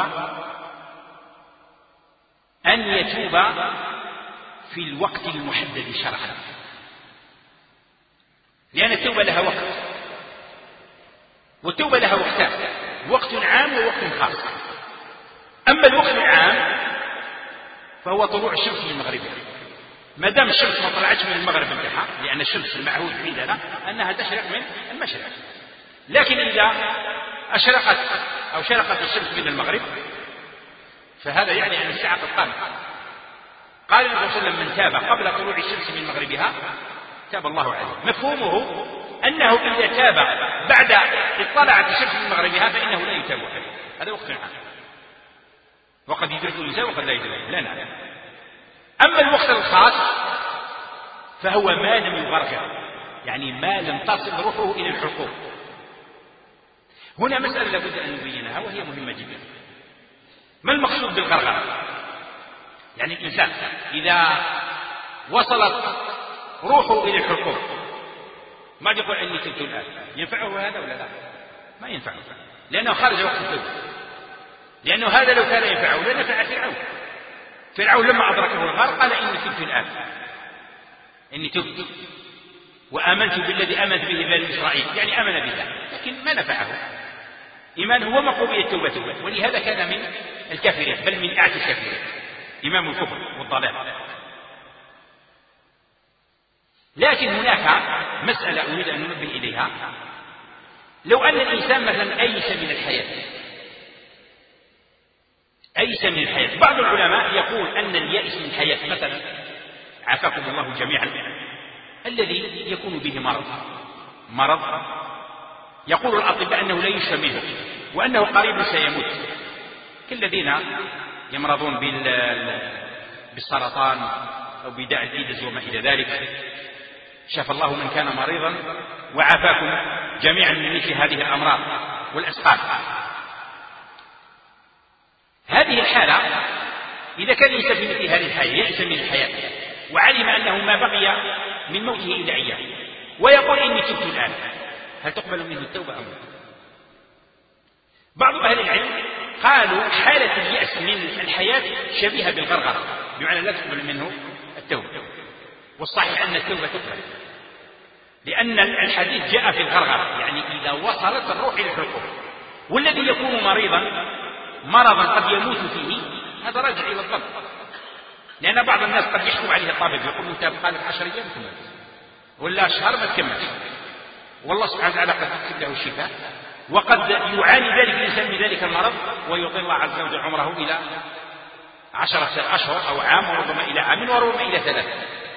أن يتوب في الوقت المحدد شرعا، لأن التوبة لها وقت، والتوبة لها وقتان، وقت عام ووقت خاص. أما الوقت العام فهو طلوع الشمس من مغربها، ما دام الشمس ما طلعتش من المغرب انتهى، لأن الشمس المعهود عندنا أنها تشرق من المشرق، لكن إذا أشرقت أو شرقت الشمس من المغرب فهذا يعني أن الساعة قد قامت. قال النبي صلى الله عليه وسلم من تاب قبل طلوع الشمس من مغربها تاب الله عليه. مفهومه أنه إذا تاب بعد اطلعت الشمس من مغربها فإنه لا يتاب عليه، هذا وقت عام، وقد يدرك الإنسان وقد لا يدرك، لا نعلم. أما الوقت الخاص فهو ما لم يغرغر، يعني ما لم تصل روحه إلى الحقوق. هنا مسألة لابد أن نبينها وهي مهمة جدا. ما المقصود بالغرغرة؟ يعني الإنسان إذا وصلت روحه إلى الحقوق ما يقول أني تبت الآن، ينفعه هذا ولا لا؟ ما ينفعه، لأنه خارج وقت التوبة، لأنه هذا لو كان ينفعه لنفع فرعون لما أدركه الغار قال إني تبت الآن، إني تبت وآمنت بالذي آمنت به بني إسرائيل، يعني آمن بالله، لكن ما نفعه إيمانه وما قبل التوبة، ولهذا كان من الكافرين، بل من أعتى الكافرين، إمام الكفر والضلال. لكن هناك مسألة أريد أن ننبه إليها. لو أن الإنسان مثلا أيس من الحياة، بعض العلماء يقول أن اليأس من الحياة مثلا عافاكم الله جميعا الذي يكون به مرض يقول الأطباء أنه لا يشفى منه وأنه قريب سيموت، كالذين يمرضون بالسرطان أو بداء الإيدز وما إلى ذلك، شفى الله من كان مريضا وعافاكم جميعا من مثل هذه الأمراض والأسقام. هذه الحالة إذا كان الإنسان في مثل هذه الحالة يأس من الحياة وعلم أنه ما بقي من موته إلا أيام ويقول إني تبت الآن، هل تقبل منه التوبة أم لا؟ بعض أهل العلم قالوا حالة اليأس من الحياة شبيهة بالغرغرة، بمعنى لا تقبل منه التوبة، والصحيح أن التوبة تقبل، لأن الحديث جاء في الغرغرة، يعني إذا وصلت الروح إلى الحقوق. والذي يكون مرضا قد يموت فيه هذا راجع إلى الضبط، لأن بعض الناس قد يحكم عليه الطبيب يقول أنت بقى لك 10 أيام تموت ولا شهر ما تكملش، والله سبحانه وتعالى قد يكتب له الشفاء، وقد يعاني ذلك الإنسان من ذلك المرض ويطيل الله عز وجل عمره إلى 10 أشهر أو عام، وربما إلى عام وربما إلى 3.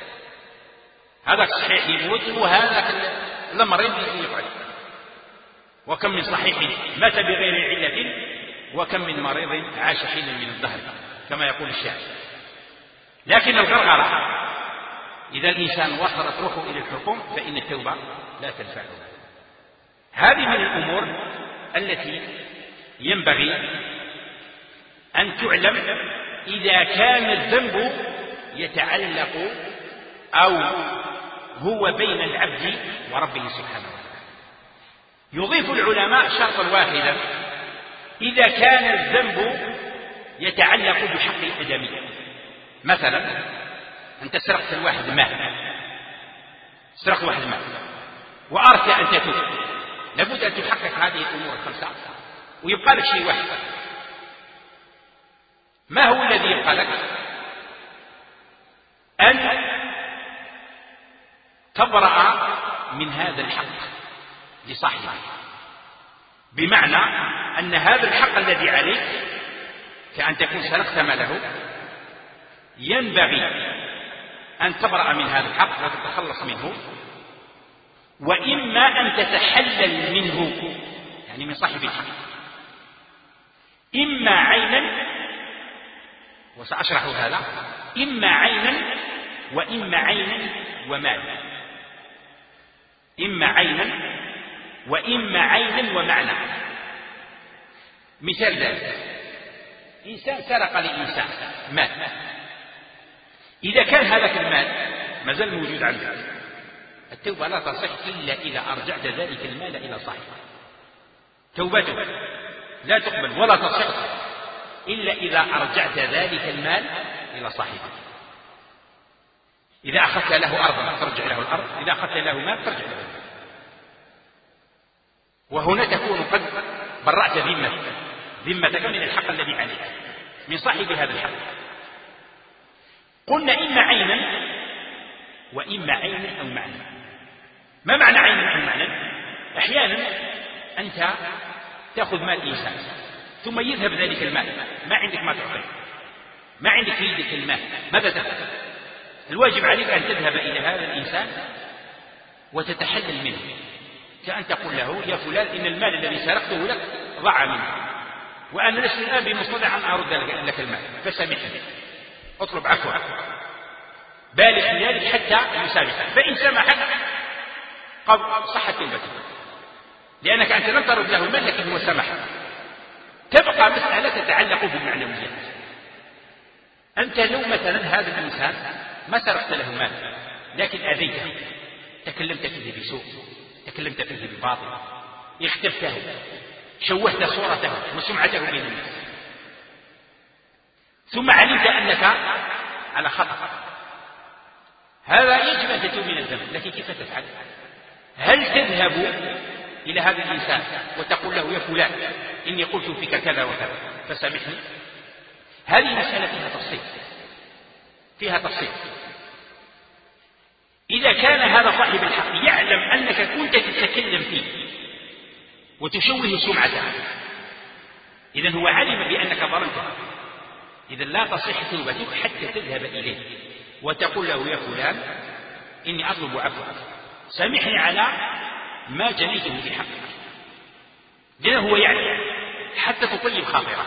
هذاك صحيح يموت وهذاك المريض يقعد. وكم من صحيح مات بغير علة وكم من مريض عاش حينا من الدهر كما يقول الشاعر. لكن الغرغرة إذا الإنسان وصلت روحه إلى الحكم فإن التوبة لا تنفعه. هذه من الأمور التي ينبغي أن تعلم إذا كان الذنب يتعلق أو هو بين العبد وربه سبحانه وتعالى. يضيف العلماء شرطا واحدا: إذا كان الذنب يتعلق بحق الآدمي. مثلا أنت سرقت الواحد مال، سرقت واحد مال وأردت أن تتوب، لابد أن تحقق هذه الأمور الخمسة ويبقى لك شيء واحد. ما هو الذي يبقى لك؟ أن تبرأ من هذا الحق لصاحبه، بمعنى أن هذا الحق الذي عليك كأن تكون سرقت ماله، ينبغي أن تبرأ من هذا الحق وتتخلص منه، وإما أن تتحلل منه يعني من صاحب الحق، إما عينا، وسأشرح هذا، إما عينا وإما عينا ومال، إما عينا وإما عينا ومعنى. مثال ذلك: إنسان سرق لإنسان مال، إذا كان هذاك المال ما زال موجود عنده، التوبة لا تصح إلا إذا أرجعت ذلك المال إلى صاحبه. توبته لا تقبل ولا تصح إلا إذا أرجعت ذلك المال إلى صاحبه. إذا أخذت له أرضا ترجع له الأرض، إذا أخذت له مال ترجع له المال. وهنا تكون قد برأت ذمتك من الحق الذي عليك من صاحب هذا الحق. قلنا إما عينا وإما عينا أو معنى. ما معنى عينا أو معنى؟ أحيانا أنت تأخذ مال إنسان ثم يذهب ذلك المال، ما عندك ما تعطيه، ما عندك في يدك المال، ماذا تفعل؟ الواجب عليك أن تذهب إلى هذا الإنسان وتتحلل منه، كأن تقول له: يا فلان، إن المال الذي سرقته لك ضاع منه، وأنا لست الآن بمستطيع أن أرد لك المال، فسامحني، اطلب عفوا، بالغ في ذلك حتى يسامحك. فإن سمحك قد صحت توبتك، لأنك أنت لم ترد له المال لكن هو سمحك. تبقى مسألة تتعلق بالمعنويات. أنت لو مثلا هذا الإنسان ما سرقت له مال لكن أذيته، تكلمت فيه بسوء، تكلمت فيه بباطل، اختبته، شوهت صورته وسمعته بين الناس، ثم علمت أنك على خطأ، هذا يجب أن تتوب من الذنب. لكن كيف تفعل؟ هل تذهب إلى هذا الإنسان وتقول له: يا فلان، إني قلت فيك كذا وكذا فسامحني؟ هذه مسألة فيها تفصيل. إذا كان هذا صاحب الحق يعلم أنك كنت تتكلم فيه وتشوه سمعته، إذن هو علم بأنك ظلمته، إذن لا تصح توبتك حتى تذهب إليه وتقول له: يا فلان، إني أطلب عفوا، سامحني على ما جنيته في حقك. لأنه هو يعلم حتى تطيب خاطره،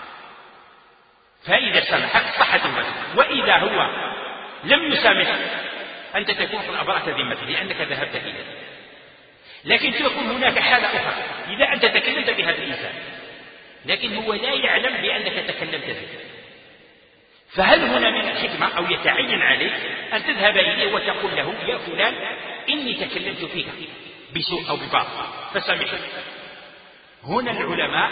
فإذا سامحك صح توبتك. وإذا هو لم يسامحك أنت تكون قد أبرأت ذمته لأنك ذهبت إليه. لكن تكون هناك حالة أخرى: إذا أنت تكلمت بهذا الإنسان لكن هو لا يعلم بأنك تكلمت به، فهل هنا من الحكمة أو يتعين عليك أن تذهب إليه وتقول له: يا فلان، إني تكلمت فيك بسوء أو بباطل فسامحني؟ هنا العلماء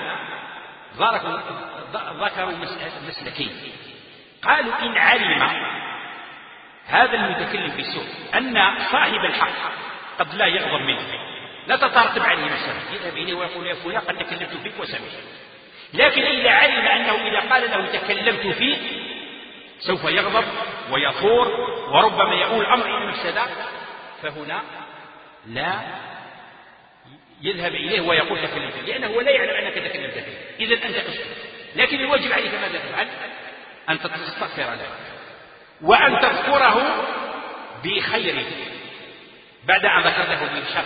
ذكروا مسلكين. قالوا: إن علم هذا المتكلم بالسوء أن صاحب الحق قد لا يغضب منه، لا تترتب عليه مسألة، يذهب إليه ويقول: يا فلان، قد تكلمت فيك وسامحني. لكن إذا علم أنه إذا قال له تكلمت فيك سوف يغضب ويثور وربما يؤول الأمر إلى المفسدة، فهنا لا يذهب إليه ويقول تكلمت فيه، لأنه لا يعلم أنك تكلمت فيه. إذن أنت تسكت. لكن الواجب عليك ماذا تفعل؟ أن تستغفر له وأن تذكره بخيره بعد أن ذكرته بالشر،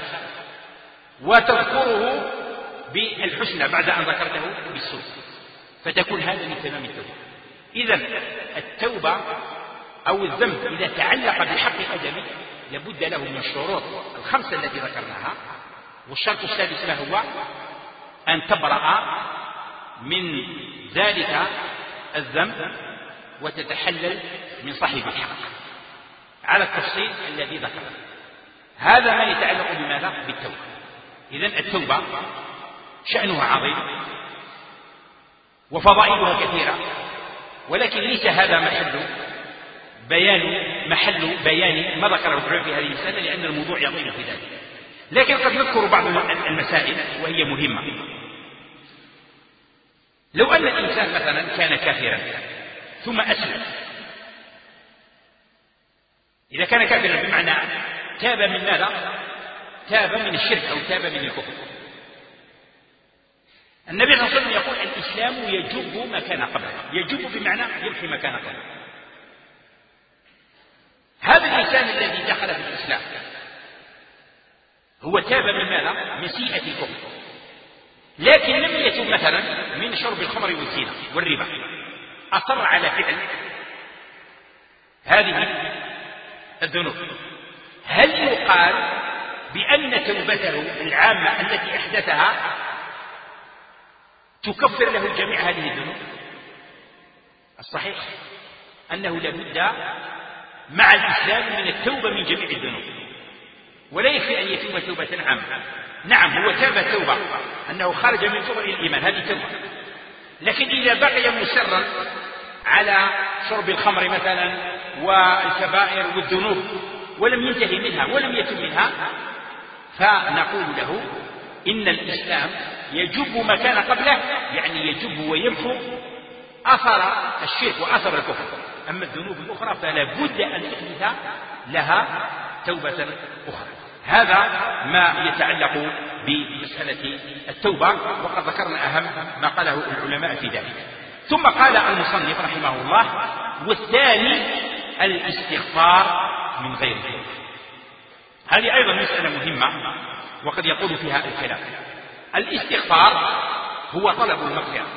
وتذكره بالحسنى بعد أن ذكرته بالسوء، فتكون هذا من تمام التوبة. إذن التوبة أو الذنب إذا تعلق بحق آدمي لابد له من الشروط الخمسة التي ذكرناها، والشرط السادس له هو أن تبرأ من ذلك الذنب وتتحلل من صاحب الحق على التفصيل الذي ذكره. هذا ما يتعلق بماذا؟ بالتوبة. إذن التوبة شأنها عظيم وفضائلها كثيرة، ولكن ليس هذا محل بيان ما ذكره العلماء في هذه المسألة، لأن الموضوع يطيل في ذلك. لكن قد نذكر بعض المسائل وهي مهمة. لو أن الإنسان مثلا كان كافرا ثم أسلم، إذا كان كافرا بمعنى تاب من ماذا؟ تاب من الشرك أو تاب من الكفر. النبي صلى الله عليه وسلم يقول الإسلام يجب ما كان قبله، يجب بمعنى يمحي ما كان قبله. هذا الإنسان الذي دخل في الإسلام هو تاب من ماذا؟ من سيئة الكفر، لكن لم يتب مثلا من شرب الخمر والزنا والربا، أصر على فعل هذه الذنوب. هل يقال بأن توبته العامة التي أحدثها تكفر له جميع هذه الذنوب؟ الصحيح أنه لابد مع الإسلام من التوبة من جميع الذنوب، ولا يكفي أن يتوب توبة عامة. نعم هو تاب توبة أنه خرج من كفر إلى الإيمان، هذه توبة، لكن إذا بقي مصرا على شرب الخمر مثلا والكبائر والذنوب ولم ينتهي منها ولم يتب منها، فنقول له إن الإسلام يجب ما كان قبله، يعني يجب ويمحو أثر الشرك وأثر الكفر. أما الذنوب الأخرى فلا بد أن تحدث لها توبة أخرى. هذا ما يتعلق بمسألة التوبة، وقد ذكرنا أهم ما قاله العلماء في ذلك. ثم قال المصنف رحمه الله: والثاني الاستغفار من غير توبة. هذه أيضا مسألة مهمة وقد يقول فيها الكلام. الاستغفار هو طلب المغفرة،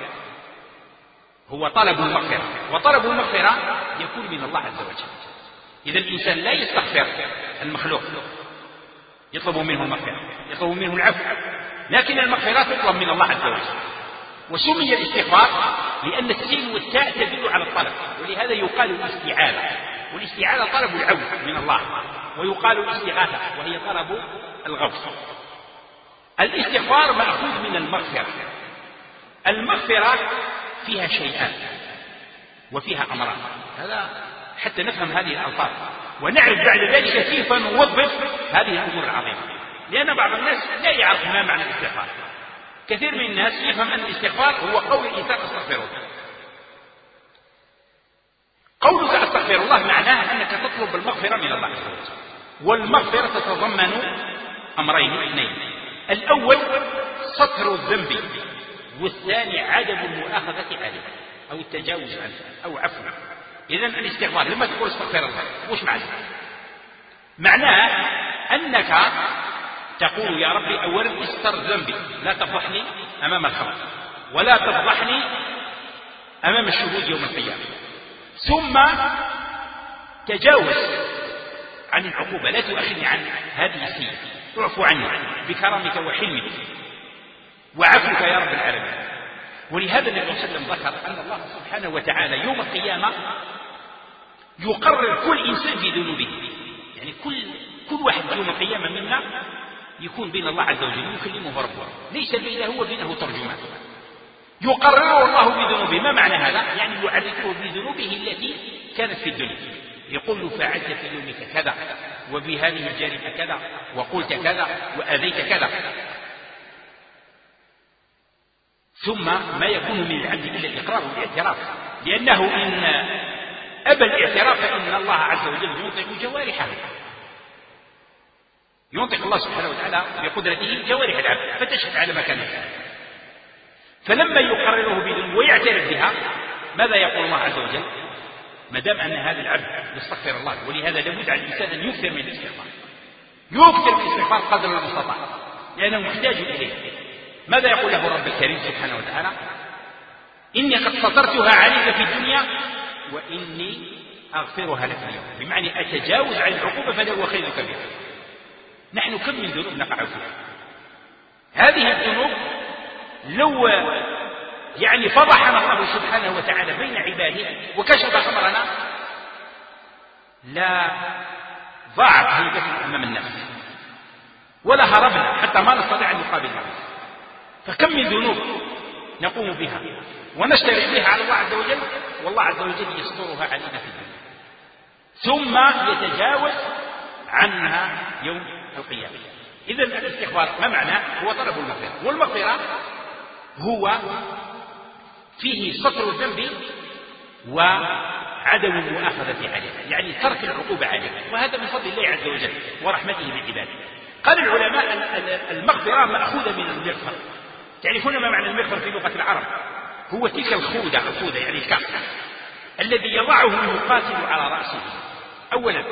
وطلب المغفرة يكون من الله عز وجل. إذا الإنسان لا يستغفر المخلوق يطلب منه المغفرة، يطلب منه العفو، لكن المغفرة تطلب من الله عز وجل. وسمي الاستغفار لأن السين والتاء تدل على الطلب، ولهذا يقال الاستعاذة، والاستعاذة طلب العون من الله، ويقال الاستغاثة وهي طلب الغوث. الاستغفار مأخوذ من المغفرة. المغفرة فيها شيئان وفيها أمران، هذا حتى نفهم هذه الألفاظ ونعرف بعد ذلك كيف نوظف هذه الأمور العظيمة، لأن بعض الناس لا يعرف ما معنى الاستغفار. كثير من الناس يفهم أن الاستغفار هو قول الإنسان أستغفر الله. قولك أستغفر الله معناه أنك تطلب المغفرة من الله عز وجل، والمغفرة تتضمن أمرين اثنين: الأول سطر الذنب، والثاني عدم المؤاخذة عليه أو التجاوز عنه أو عفو. إذن الاستغفار لما تقول استغفر الله وش معناه؟ معناه أنك تقول يا ربي أولا استر ذنبي، لا تفضحني أمام الخلق ولا تفضحني أمام الشهود يوم القيامة، ثم تجاوز عن العقوبة، لا تؤخذني عن هذه السيئة، اعفو عني بكرمك وحلمك وعفوك يا رب العالمين. ولهذا النبي صلى الله عليه وسلم ذكر أن الله سبحانه وتعالى يوم القيامة يقرر كل إنسان في ذنوبه، يعني كل واحد يوم القيامة منا يكون بين الله عز وجل يكلمه ربه، ليس بينه وبينه ترجمان، يقرره الله بذنوبه. ما معنى هذا؟ يعني يعرفه بذنوبه التي كانت في الدنيا، يقول له فعلت في يومك كذا وبهذه الجارحة كذا وقلت كذا وأذيت كذا. ثم ما يكون من العبد إلا الإقرار والاعتراف، لأنه إن أبى الاعتراف فإن الله عز وجل ينطق جوارحه، ينطق الله سبحانه وتعالى بقدرته جوارح العبد فتشهد على ما كان يفعل. فلما يقرره بذنوب ويعترف بها ماذا يقول الله عز وجل؟ ما دام أن هذا العبد يستغفر الله، ولهذا لابد على الإنسان أن يكثر من الاستغفار. يكثر من الاستغفار قدر المستطاع لأنه محتاج إليه. ماذا يقول له رب الكريم سبحانه وتعالى؟ إني قد سطرتها عليك في الدنيا وإني أغفرها لك اليوم، بمعنى أتجاوز عن العقوبة فهو خير كبير. نحن كم من ذنوب نقع فيها؟ هذه الذنوب لو يعني فضحنا الله سبحانه وتعالى بين عباده وكشف أمرنا لا ضاعت هيبتنا أمام الناس ولا هربنا حتى ما نستطيع أن نقابل الناس. فكم من ذنوب نقوم بها ونشترك بها على الله عز وجل، والله عز وجل يسترها علينا في الدنيا ثم يتجاوز عنها يوم القيامة. إذن الاستغفار ما معناه؟ هو طلب المغفرة، والمغفرة هو فيه سطر الذنب وعدم المؤاخذة عليه، يعني ترك العقوبة عليه، وهذا من فضل الله عز وجل ورحمته بعباده. قال العلماء المغفرة مأخوذة من المغفر. تعرفون ما معنى المغفر في لغة العرب؟ هو تلك الخوذة يعني الكف الذي يضعه المقاتل على رأسه. أولا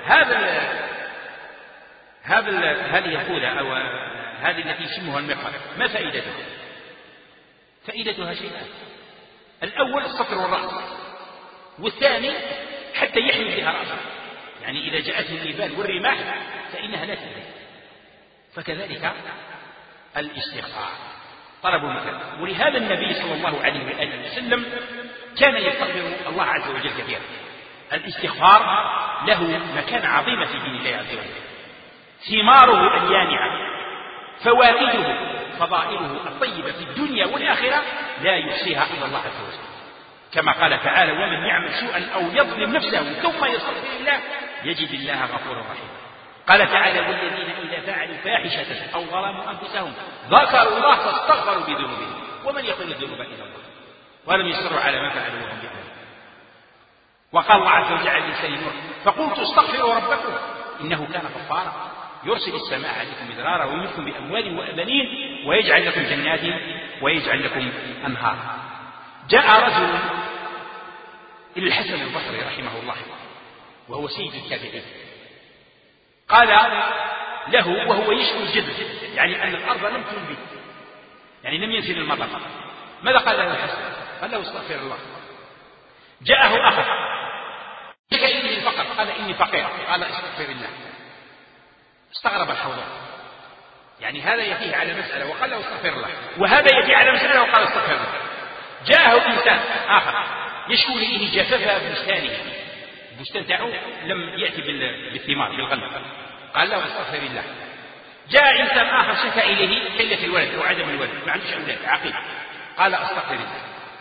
هذه الخوذة أو هذه التي يسموها المغفر ما فائدتها؟ فائدتها شيئان: الأول السطر الرأس، والثاني حتى يحمي بها رأسه، يعني إذا جاءته النبال والرماح فإنها لا تهلك. فكذلك الاستغفار طلب المغفرة. ولهذا النبي صلى الله عليه وآله وسلم كان يستغفر الله عز وجل كثيرا. الاستغفار له مكانة عظيمة في دين الله عز وجل، ثماره اليانعة، فوائده فضائله الطيبة في الدنيا والآخرة لا يحصيها إلا الله عز وجل، كما قال تعالى: ومن يعمل سوءا أو يظلم نفسه ثم يستغفر الله يجد الله غفورا رحيما. قال تعالى: والذين إذا فعلوا فاحشة أو ظلموا أنفسهم ذكروا الله فاستغفروا بذنوبهم ومن يغفر الذنوب إلا الله ولم يصروا على ما فعلوا وهم يعلمون. وقال الله عز وجل على لسان نوح: فقلت استغفروا ربكم إنه كان غفارا يرسل السماء عليكم مدرارا ويمدكم بأموال وبنين ويجعل لكم جنات ويجعل لكم أنهارا. جاء رجل إلى الحسن البصري رحمه الله وهو سيد التابعين، قال له وهو يشكو الجد، يعني أن الأرض لم تنبت، يعني لم ينزل المطر. ماذا قال له الحسن؟ قال له: استغفر الله. جاءه آخر شكا إليه الفقر، قال: إني فقير. قال: استغفر الله. استغرب الحوض، يعني هذا يأتيه على مسألة وقال له استغفر الله، وهذا يأتي على مسألة وقال استغفر الله. جاءه إنسان آخر يشكو إليه جفاف بستانه، البستان تاعه لم يأتي بالثمار بالغلة، قال له استغفر الله. جاء إنسان آخر شكا إليه قلة الولد أو عدم الولد، ما عندوش أولاد عقيم، قال استغفر الله.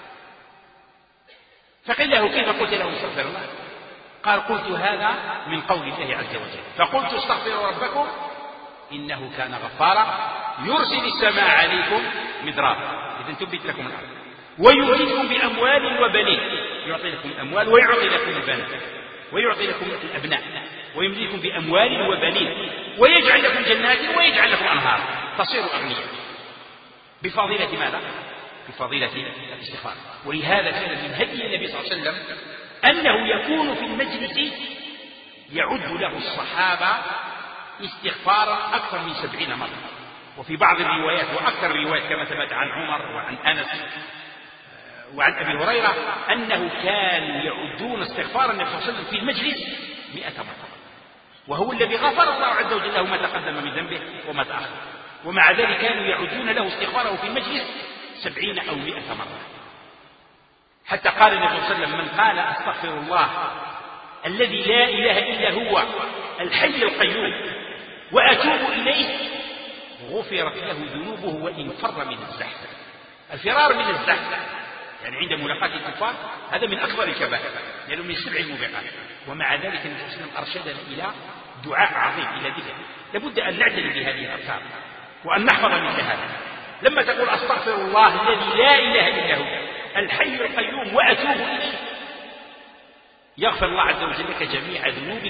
فقيل له: كيف قلت له استغفر الله؟ قال: قلت هذا من قول الله عز وجل، فقلت استغفروا ربكم إنه كان غفارا يرسل السماء عليكم مدرارا، إذن تنبت لكم الأرض ويمدكم بأموال وبنين، يعطي لكم الأموال ويعطي لكم البنات ويعطي لكم الأبناء ويمدكم بأموال وبنين ويجعل لكم جنات ويجعل لكم أنهار تصيروا أغنياء. بفضيلة ماذا؟ بفضيلة الاستغفار. ولهذا كان من هدي النبي صلى الله عليه وسلم أنه يكون في المجلس يعد له الصحابة استغفارا أكثر من 70 مرة، وفي بعض الروايات وأكثر الروايات كما ثبت عن عمر وعن أنس وعن أبي هريرة أنه كان يعدون استغفار النبي صلى الله عليه وسلم في المجلس 100 مرة، وهو الذي غفر الله عز وجل له ما تقدم من ذنبه وما تأخر، ومع ذلك كانوا يعدون له استغفاره في المجلس 70 أو 100 مرة. حتى قال النبي صلى الله عليه وسلم: من قال أستغفر الله الذي لا إله إلا هو الحي القيوم وأتوب إليه غفرت له ذنوبه وإن فر من الزحف. الفرار من الزحف يعني عند ملاقاة الكفار هذا من أكبر الكبائر، يعني من 7 الموبقات، ومع ذلك النبي صلى الله عليه وسلم أرشدنا إلى دعاء عظيم، إلى ذكر. لابد أن نعتني بهذه الأذكار وأن نحفظ مثل هذا. لما تقول أستغفر الله الذي لا إله إلا هو الحي القيوم وأتوب إليه يغفر الله عز وجل لك جميع ذنوبك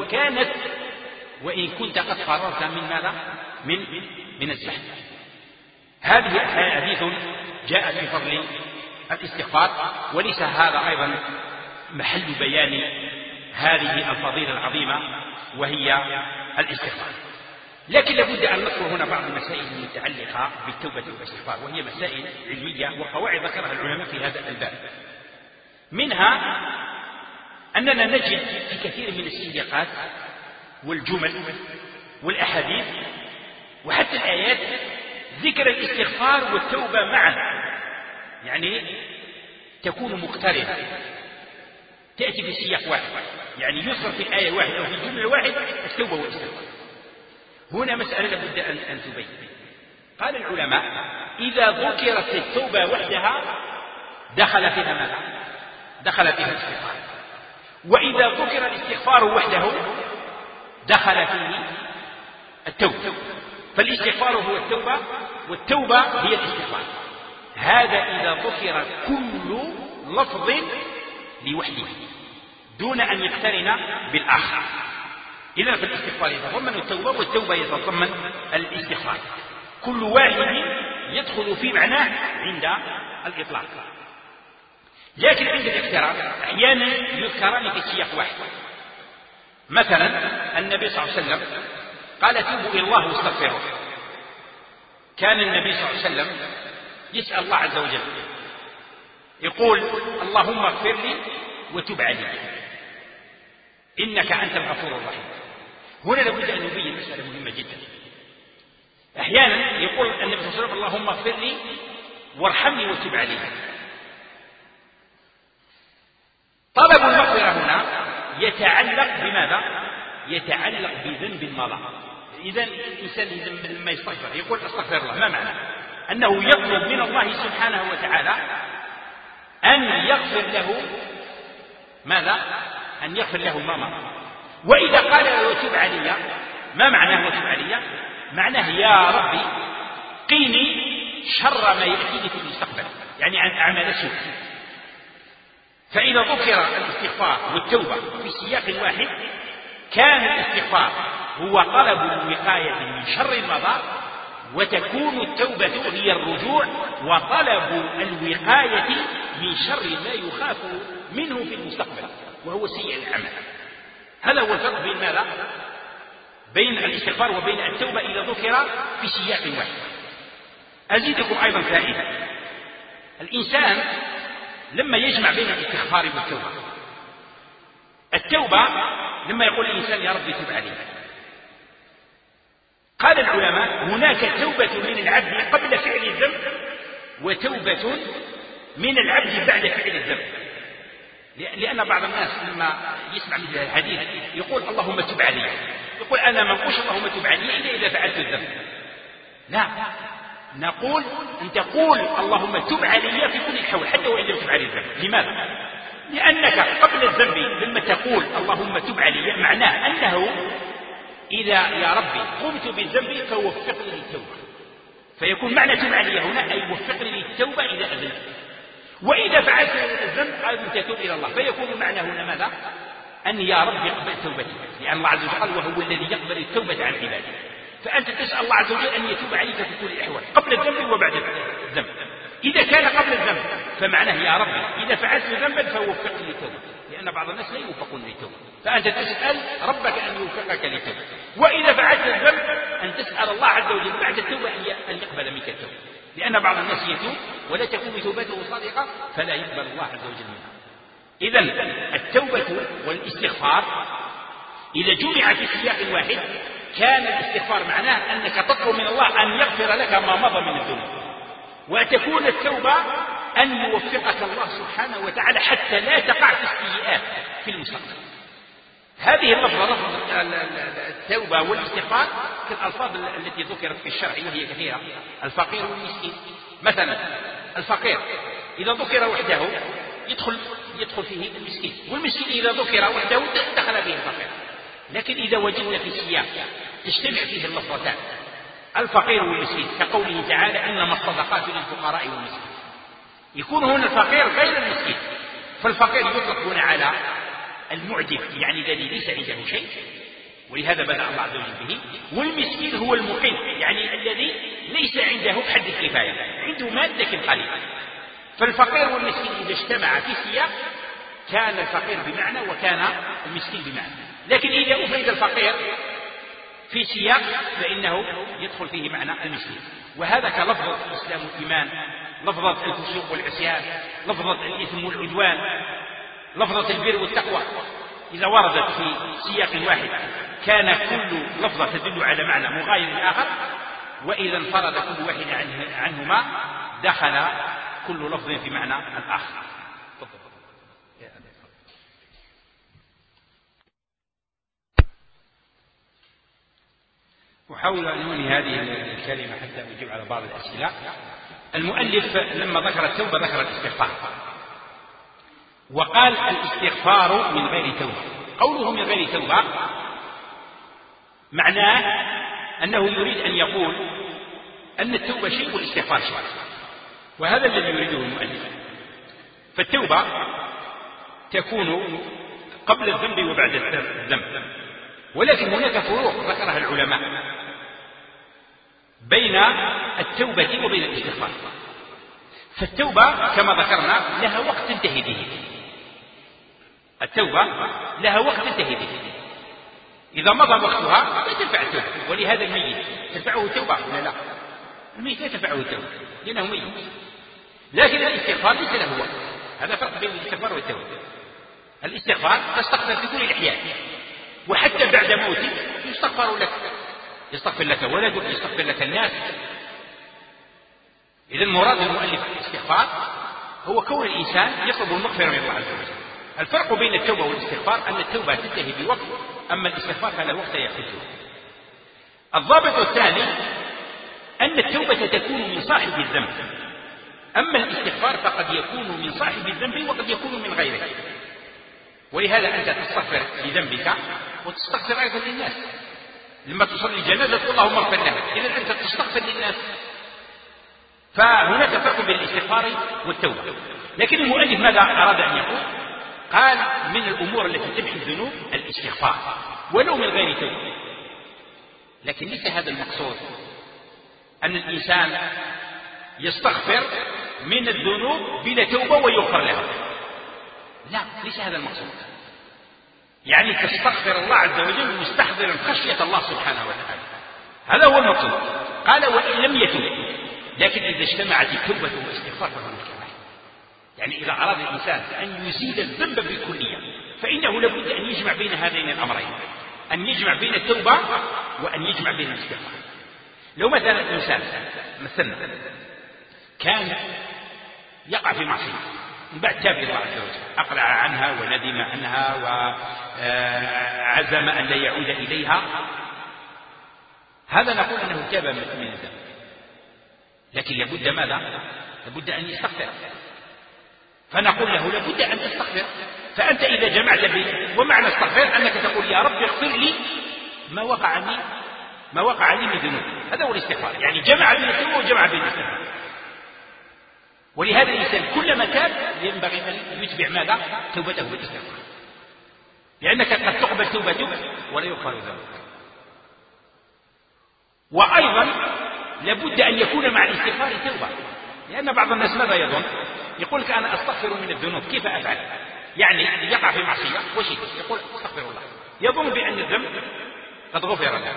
وإن كنت قد فررت من ماذا؟ من الزحف. هذه حديث جاء في فضل الاستغفار، وليس هذا أيضا محل بيان هذه الفضيلة العظيمة وهي الاستغفار. لكن لابد أن نذكر هنا بعض المسائل المتعلقة بالتوبة والاستغفار، وهي مسائل علمية وقواعد ذكرها العلماء في هذا الباب. منها أننا نجد في كثير من السياقات والجمل والأحاديث وحتى الآيات ذكر الاستغفار والتوبة معا، يعني تكون مقترنة، تأتي في سياق واحد، يعني يذكر في آية واحدة أو في جملة واحدة التوبة والاستغفار. هنا مسألة لابد أن تبين. قال العلماء إذا ذكرت التوبة وحدها دخل فيها ماذا؟ دخل فيها الاستغفار. وإذا ذكر الاستغفار وحده دخل فيه التوبة. فالاستغفار هو التوبة والتوبة هي الاستغفار. هذا إذا ذكر كل لفظ لوحده دون أن يقترن بالآخر. إذا فالاستغفار يتضمن التوبة والتوبة يتضمن الاستغفار، كل واحد يدخل في معناه عند الإطلاق. لكن عند الاقتران أحيانا يذكران في سياق واحد. مثلا النبي صلى الله عليه وسلم قال توبوا إلى الله واستغفروه. كان النبي صلى الله عليه وسلم يسأل الله عز وجل يقول اللهم اغفر لي وتب علي إنك أنت الغفور الرحيم. هنا لابد أن نبين مسألة مهمة جدا. أحيانا يقول النبي صلى الله عليه وسلم اللهم اغفر لي وارحمني وتب علي. طلب المغفرة هنا يتعلق بماذا؟ يتعلق بذنب مضى. إذا الإنسان لما يستغفر يقول استغفر الله، ما معنى؟ أنه يطلب من الله سبحانه وتعالى أن يغفر له ماذا؟ أن يغفر له ما مضى. وإذا قال وتب علي، ما معناه وتب علي؟ معناه يا ربي قيني شر ما يأتيني في المستقبل، يعني عن أعمال السوء. فإذا ذكر الاستغفار والتوبة في سياق واحد كان الاستغفار هو طلب الوقاية من شر المضى، وتكون التوبة هي الرجوع وطلب الوقاية من شر ما يخاف منه في المستقبل وهو سيء العمل. هذا هو الفرق بين ماذا؟ بين الاستغفار وبين التوبة إذا ذكر في سياق واحد. أزيدكم أيضا فائدة. الإنسان لما يجمع بين الاستغفار والتوبة، التوبة لما يقول الإنسان يا رب تب علي، قال العلماء هناك توبة من العبد قبل فعل الذنب وتوبة من العبد بعد فعل الذنب. لأن بعض الناس لما يسمع مثل الحديث يقول اللهم تب علي، يقول أنا ما نقولش اللهم تب علي إلا إذا فعلت الذنب. لا، نقول أن تقول اللهم تب علي في كل الحول حتى وإن لم تفعل الذنب. لماذا؟ لأنك قبل الذنب لما تقول اللهم تب علي معناه أنه إذا يا ربي قمت بالذنب فوفقني للتوبة، فيكون معنى تب علي هنا أي وفقني للتوبة إذا أذنبت، وإذا فعلت الذنب أيضا تتوب إلى الله، فيكون معنى هنا ماذا؟ أن يا رب اقبل توبتي، لأن الله عز وجل قال وهو الذي يقبل التوبة عن عباده. فأنت تسأل الله عز وجل أن يتوب عليك في كل الأحوال قبل الذنب وبعد الذنب. إذا كان قبل الذنب فمعناه يا ربي إذا فعلت ذنبا فوفقني للتوبة، لأن بعض الناس لا يوفقون للتوبة، فأنت تسأل ربك أن يوفقك للتوبة. وإذا فعلت الذنب أن تسأل الله عز وجل بعد التوبة أن يقبل منك التوبة، لأن بعض الناس يتوب ولا تكون توبته صادقة فلا يقبل الله عز وجل منها. إذن التوبة والاستغفار إذا جمع في سياق واحد كان الاستغفار معناه أنك تطلب من الله أن يغفر لك ما مضى من الذنوب، وتكون التوبة أن يوفقك الله سبحانه وتعالى حتى لا تقع في السيئات في المستقبل. هذه اللفظة لفظ التوبة والاستغفار كالألفاظ التي ذكرت في الشرع وهي كثيرة. الفقير والمسكين مثلا، الفقير إذا ذكر وحده يدخل فيه المسكين، والمسكين إذا ذكر وحده دخل فيه الفقير. لكن إذا وجدنا في سياق تجتمع فيه اللفظتان الفقير والمسكين كقوله تعالى إنما الصدقات للفقراء والمسكين، يكون هنا الفقير غير المسكين. فالفقير يطلق هنا على المعدم، يعني الذي ليس عنده شيء، ولهذا بدأ الله عز وجل به. والمسكين هو المقل، يعني الذي ليس عنده حد الكفاية، عنده مال لكن قليل. فالفقير والمسكين إذا اجتمع في سياق كان الفقير بمعنى وكان المسكين بمعنى. لكن إذا أفرد الفقير في سياق فإنه يدخل فيه معنى المثلية. وهذا كلفظة الإسلام والإيمان، لفظة الفسوق والعصيان، لفظة الإثم والعدوان، لفظة البر والتقوى، إذا وردت في سياق واحد كان كل لفظة تدل على معنى مغاير للآخر، وإذا انفرد كل واحد عنهما دخل كل لفظ في معنى الآخر. أحاول أن أنهي هذه الكلمة حتى أجيب على بعض الأسئلة. المؤلف لما ذكر التوبة ذكر الاستغفار، وقال الاستغفار من غير توبة. قوله من غير توبة معناه أنه يريد أن يقول أن التوبة شيء والاستغفار شيء، وهذا الذي يريده المؤلف. فالتوبة تكون قبل الذنب وبعد الذنب، ولكن هناك فروق ذكرها العلماء بين التوبة وبين الاستغفار. فالتوبة كما ذكرنا لها وقت تنتهي به، التوبة لها وقت تنتهي به، إذا مضى وقتها لا تنفع التوبة. ولهذا الميت تنفعه التوبة ولا لا؟ الميت لا تنفعه التوبة لأنه ميت. لكن الاستغفار ليس له وقت، هذا فرق بين الاستغفار والتوبة. الاستغفار تستغفر في كل الأحيان، وحتى بعد موتك يستغفر لك، يستغفر لك ولدك، يستغفر لك الناس. إذا مراد المؤلف الاستغفار هو كون الإنسان يطلب المغفرة من الله عز وجل. الفرق بين التوبة والاستغفار أن التوبة تنتهي بوقت، أما الاستغفار فلا وقت يأخذه. الضابط الثاني أن التوبة تكون من صاحب الذنب، أما الاستغفار فقد يكون من صاحب الذنب وقد يكون من غيره. ولهذا أنت تستغفر لذنبك وتستغفر أيضا للناس. لما تصلي الجنازة تقول اللهم اغفر لها، إذا أنت تستغفر للناس. فهناك فرق بين الاستغفار والتوبة. لكن المؤلف ماذا أراد أن يقول؟ قال من الأمور التي تمحي الذنوب الاستغفار ولو من غير توبة. لكن ليس هذا المقصود أن الإنسان يستغفر من الذنوب بلا توبة ويغفر له، لا، ليس هذا المقصود. يعني تستغفر الله عز وجل مستحضرا خشية الله سبحانه وتعالى، هذا هو المقصود. قال وإن لم يتوب، لكن إذا اجتمعت التوبة والاستغفار فهو الكمال. يعني إذا أراد الإنسان أن يزيل الذنب بالكلية فإنه لابد أن يجمع بين هذين الأمرين، أن يجمع بين التوبة وأن يجمع بين الاستغفار. لو مثلا الإنسان مثلا كان يقع في معصية من بعد تاب الله عز وجل، أقلع عنها وندم عنها وعزم أن لا يعود إليها، هذا نقول أنه تاب من الذنب. لكن لابد ماذا؟ لابد أن يستغفر، فنقول له لابد أن تستغفر. فأنت إذا جمعت ومعنى استغفر أنك تقول يا رب اغفر لي ما وقع لي من ذنوب، هذا هو الاستغفار. يعني جمع بين التوبة وجمع بين الاستغفار. ولهذا الإنسان كلما تاب ينبغي أن يتبع ماذا؟ توبته بالاستغفار، لأنك قد تقبل توبتك ولا يغفر ذنبك. وأيضا لابد أن يكون مع الاستغفار توبة، لأن بعض الناس ماذا يظن؟ يقول لك أنا أستغفر من الذنوب، كيف أفعل؟ يعني يقع في معصية وشيء يقول أستغفر الله، يظن بأن الذنب قد غفر له.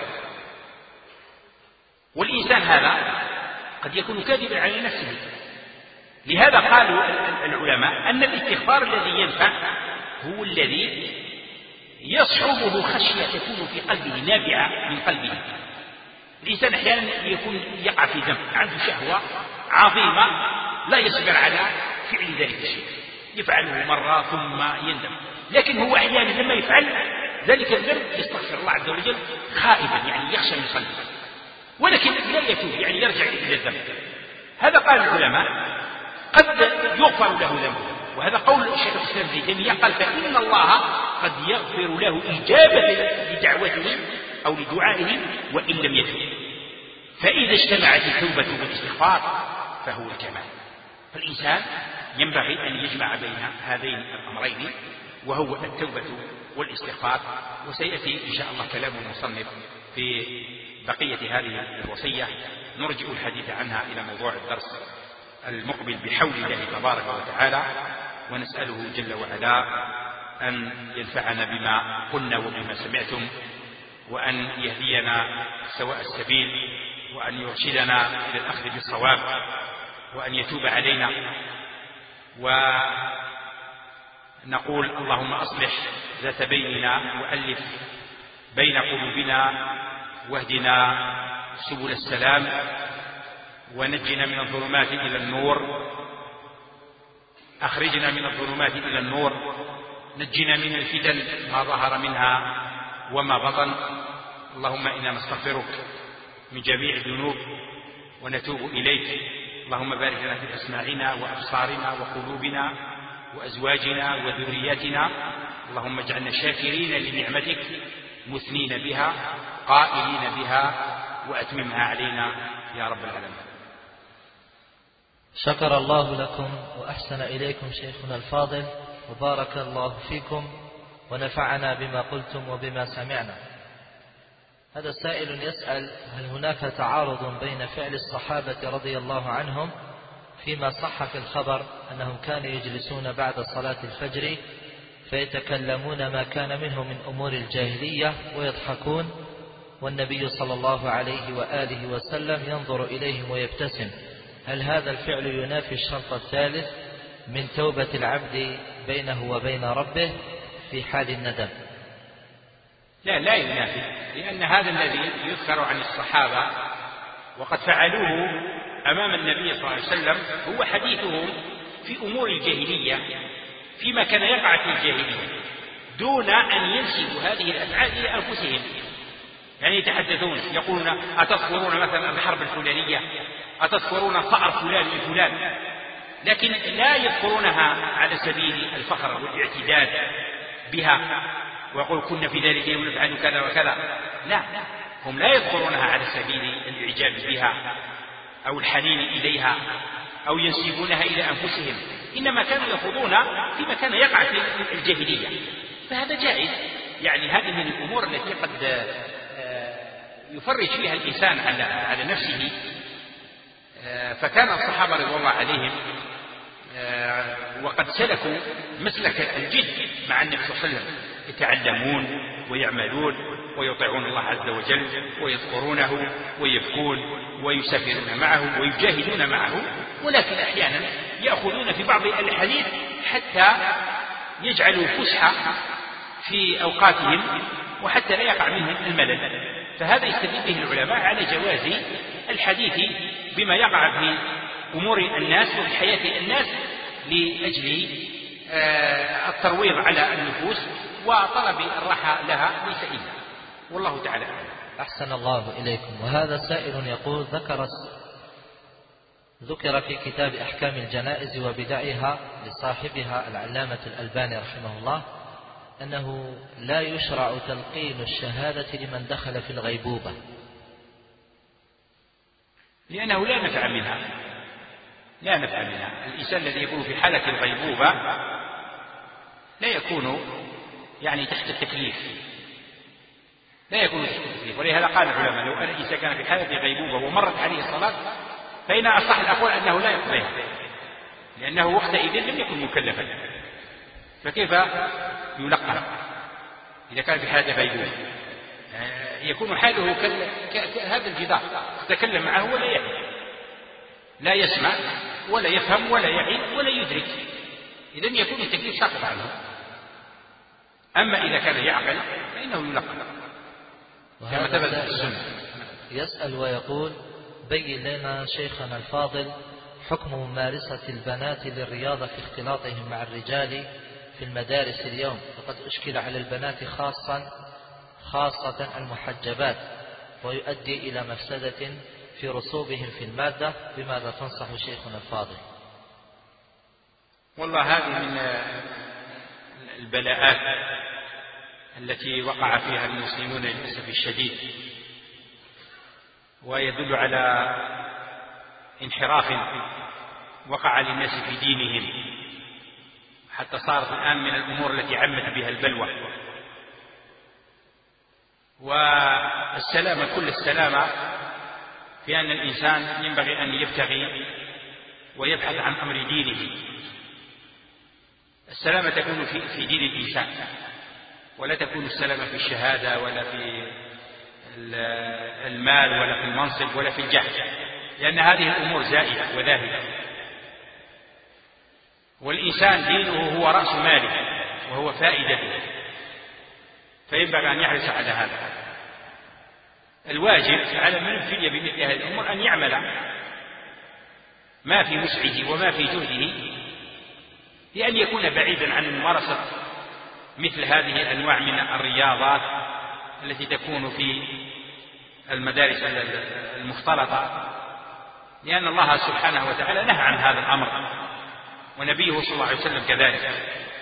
والإنسان هذا قد يكون كاذبا على نفسه. لهذا قالوا العلماء أن الاستغفار الذي ينفع هو الذي يصحبه خشية تكون في قلبه نابعة من قلبه. الإنسان أحيانا يقع في ذنب، عنده شهوة عظيمة لا يصبر على فعل ذلك الشيء، يفعله مرة ثم يندم. لكن هو أحيانا لما يفعل ذلك الذنب يستغفر الله عز وجل خائبا، يعني يخشى من قلبه، ولكن لا يتوب، يعني يرجع إلى الذنب. هذا قال العلماء قد يغفر له ذنبه، وهذا قول الشيخ الإسلام ابن تيمية، قال فإن الله قد يغفر له إجابة لدعوته أو لدعائه وإن لم يتوب. فإذا اجتمعت التوبة والاستغفار فهو الكمال. فالإنسان ينبغي أن يجمع بين هذين الأمرين، وهو التوبة والاستغفار. وسيأتي إن شاء الله كلام المصنف في بقية هذه الوصية، نرجع الحديث عنها إلى موضوع الدرس المقبل بحول الله تبارك وتعالى، ونسأله جل وعلا أن ينفعنا بما قلنا وبما سمعتم، وأن يهدينا سواء السبيل، وأن يرشدنا إلى الأخذ بالصواب، وأن يتوب علينا. ونقول اللهم أصلح ذات بيننا وألف بين قلوبنا، واهدنا سبل السلام، ونجنا من الظلمات إلى النور، أخرجنا من الظلمات إلى النور، نجنا من الفتن ما ظهر منها وما بطن. اللهم إنا نستغفرك من جميع الذنوب ونتوب إليك. اللهم بارك لنا في أسماعنا وأبصارنا وقلوبنا وأزواجنا وذرياتنا. اللهم اجعلنا شاكرين لنعمتك مثنين بها قائلين بها، وأتممها علينا يا رب العالمين. شكر الله لكم وأحسن إليكم شيخنا الفاضل، وبارك الله فيكم ونفعنا بما قلتم وبما سمعنا. هذا سائل يسأل: هل هناك تعارض بين فعل الصحابة رضي الله عنهم فيما صح في الخبر أنهم كانوا يجلسون بعد صلاة الفجر فيتكلمون ما كان منه من أمور الجاهلية ويضحكون، والنبي صلى الله عليه وآله وسلم ينظر إليهم ويبتسم؟ هل هذا الفعل ينافي الشرط الثالث من توبة العبد بينه وبين ربه في حال الندم؟ لا ينافي، لأن هذا الذي يذكر عن الصحابة وقد فعلوه أمام النبي صلى الله عليه وسلم هو حديثهم في أمور الجاهلية، فيما كان يقع في الجاهلية، دون أن ينسبوا هذه الأفعال إلى أنفسهم. يعني يتحدثون يقولون: أتذكرون مثلا الحرب الفلانية؟ أتذكرون ثأر فلان لفلان؟ لكن لا يذكرونها على سبيل الفخر والاعتداد بها، ويقول كنا في ذلك يوم نفعل كذا وكذا. لا، هم لا يذكرونها على سبيل الإعجاب بها أو الحنين إليها أو ينسبونها إلى أنفسهم، إنما كانوا يخوضون فيما كان يقع في الجاهلية، فهذا جائز. يعني هذه من الأمور التي قد يفرج فيها الإنسان على نفسه. فكان الصحابة رضي الله عليهم وقد سلكوا مسلك الجد مع النبي صلى الله عليه وسلم، يتعلمون ويعملون ويطيعون الله عز وجل ويذكرونه ويبكون ويسافرون معه ويجاهدون معه، ولكن أحيانا يأخذون في بعض الحديث حتى يجعلوا فسحة في أوقاتهم وحتى لا يقع منهم الملل. فهذا يستدل به العلماء على جواز الحديث بما يقع في أمور الناس وفي حياة الناس لأجل الترويض على النفوس وطلب الراحة لها، ليس إلا. والله تعالى أحسن الله إليكم. وهذا سائل يقول: ذكر في كتاب أحكام الجنائز وبدعها لصاحبها العلامة الألباني رحمه الله أنه لا يشرع تلقين الشهادة لمن دخل في الغيبوبة، لأنه لا نفع منها. الإنسان الذي يكون في حالة الغيبوبة لا يكون يعني تحت التكليف، ولهذا قال العلماء: لو أن الإنسان كان في حالة غيبوبة ومرت عليه الصلاة فإن أصح الأقوال أنه لا يقضيها، لأنه وقتئذ لم يكن مكلفا، فكيف يلقن إذا كان في حالة غيبوبة؟ يكون حاله كهذا الجدار، تتكلم معه ولا يعي، لا يسمع ولا يفهم ولا يعي ولا يدرك، إذن يكون التكليف ساقط عنه. أما إذا كان يعقل فإنه يلقن كما ثبت في السنة. يسأل ويقول: بين لنا شيخنا الفاضل حكم ممارسة البنات للرياضة في اختلاطهم مع الرجال في المدارس اليوم، فقد أشكل على البنات خاصة المحجبات، ويؤدي إلى مفسدة في رسوبهم في المادة. بماذا تنصح شيخنا الفاضل؟ والله هذه من البلاءات التي وقع فيها المسلمون للأسف الشديد، ويدل على انحراف وقع للناس في دينهم، حتى صارت الآن من الأمور التي عمت بها البلوى. والسلامة كل السلامة في أن الإنسان ينبغي أن يبتغي ويبحث عن أمر دينه. السلامة تكون في دين الإنسان، ولا تكون السلامة في الشهادة ولا في المال ولا في المنصب ولا في الجاه، لأن هذه الأمور زائلة وذاهبة، والإنسان دينه هو رأس ماله وهو فائدته، فينبغي أن يحرص على هذا. الواجب على من ابتلي بمثل هذه الأمور أن يعمل ما في وسعه وما في جهده لأن يكون بعيدا عن ممارسة مثل هذه الأنواع من الرياضات التي تكون في المدارس المختلطة، لأن الله سبحانه وتعالى نهى عن هذا الأمر ونبيه صلى الله عليه وسلم كذلك.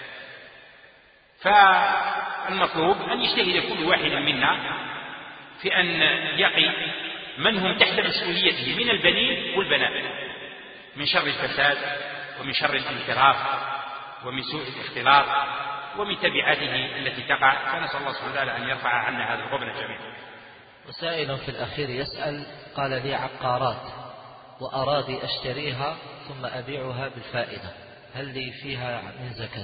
فالمطلوب أن يجتهد كل واحد منا في أن يقي من هم تحت مسؤوليته من البنين والبنات من شر الفساد ومن شر الانحراف ومن سوء الاختلاط ومن تبعاته التي تقع، فنسأل الله سبحانه وتعالى أن يرفع عنا هذا الغبن جميعا. وسائل في الأخير يسأل: قال لي عقارات وأرادي أشتريها ثم أبيعها بالفائدة، هل لي فيها من زكاة؟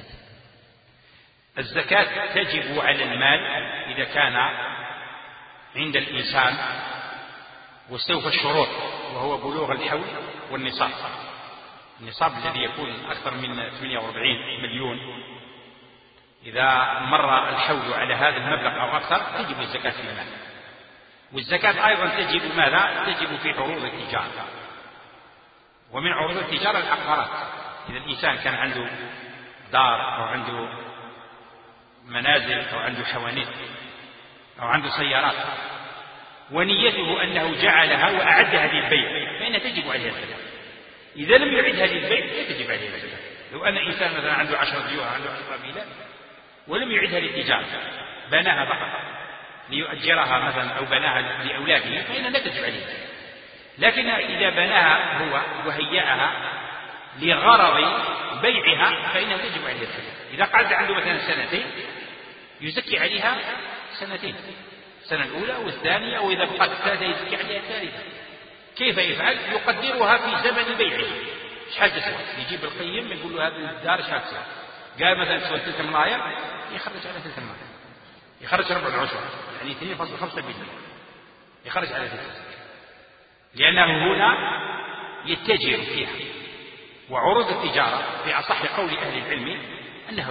الزكاة تجب على المال إذا كان عند الإنسان واستوفى الشروط، وهو بلوغ الحول والنصاب. النصاب الذي يكون أكثر من 48 مليون، إذا مر الحول على هذا المبلغ أو أكثر تجب الزكاة في المال. والزكاة أيضا تجب ماذا؟ تجب في عروض التجارة، ومن عروض التجارة العقارات. إذا الإنسان كان عنده دار أو عنده منازل أو عنده حوانيت أو عنده سيارات ونيته أنه جعلها وأعدها للبيع فإنها تجب عليها الزكاة. إذا لم يعدها للبيع لا تجب عليها الزكاة. لو أن إنسان مثلا عنده 10 ديور عنده 10 قبيلة ولم يعدها للتجارة، بناها فقط ليؤجرها مثلا أو بناها لأولاده فإنها لا تجب عليها. لكن إذا بناها هو وهيأها لغرض بيعها فإنها تجب عليها الزكاة. إذا قعد عنده مثلا سنتين يزكي عليها سنتين، السنة الأولى والثانية، وإذا بقت الثالثة يزكي عليها الثالثة. كيف يفعل؟ يقدرها في زمن بيعه، شحال تسوى، يجيب القيم يقول له هذه الدار شحال تسوى، قال مثلا تسوى 3 ملاير يخرج على 3 ملاير، يخرج ربع العشر يعني 2.5% يخرج على 3، لأنه هنا يتجر فيها. وعروض التجارة في أصح قول أهل العلم أنها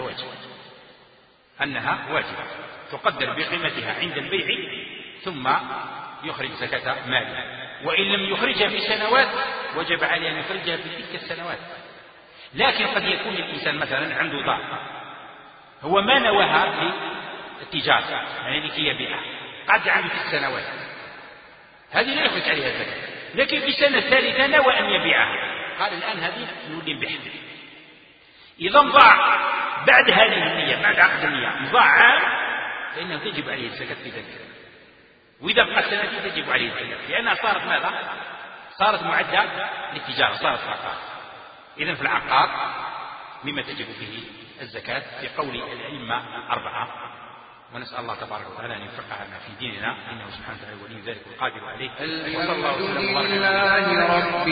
واجبة تقدر بقيمتها عند البيع ثم يخرج زكاة ماله، وإن لم يخرجها في سنوات وجب عليه أن يخرجها في تلك السنوات. لكن قد يكون الإنسان مثلا عنده دار هو ما نواها للتجارة يعني لكي يبيعها، قعد عنده 6 سنوات، هذه لا يخرج عليها الزكاة. لكن في السنة الثالثة نوى أن يبيعها، قال الآن هذه نولي نبيعها. إذا ضاع بعد هذه النية، بعد عقد النية ضاع عام فإنه تجب عليه الزكاة في ذلك. وإذا بقى سنتين تجب عليه الزكاة، لأنها صارت ماذا؟ صارت معدة للتجارة، صارت عقار. إذن في العقار مما تجب فيه الزكاة في قول الأئمة 4. ونسأل الله تبارك وتعالى أن يفقهنا في ديننا إنه سبحانه وتعالى ولي ذلك والقادر عليه. وصلى الله وسلم وبارك لله رب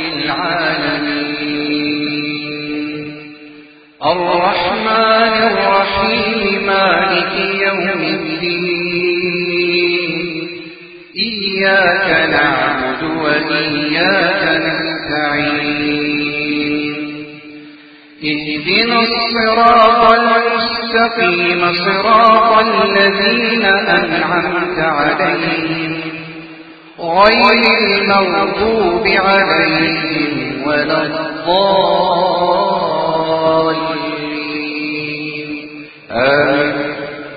العالمين الرحمن الرحيم مالك يوم الدين إياك نعبد وإياك نستعين اهدنا الصراط المستقيم صراط الذين أنعمت عليهم غير المغضوب عليهم ولا الضالين آمين.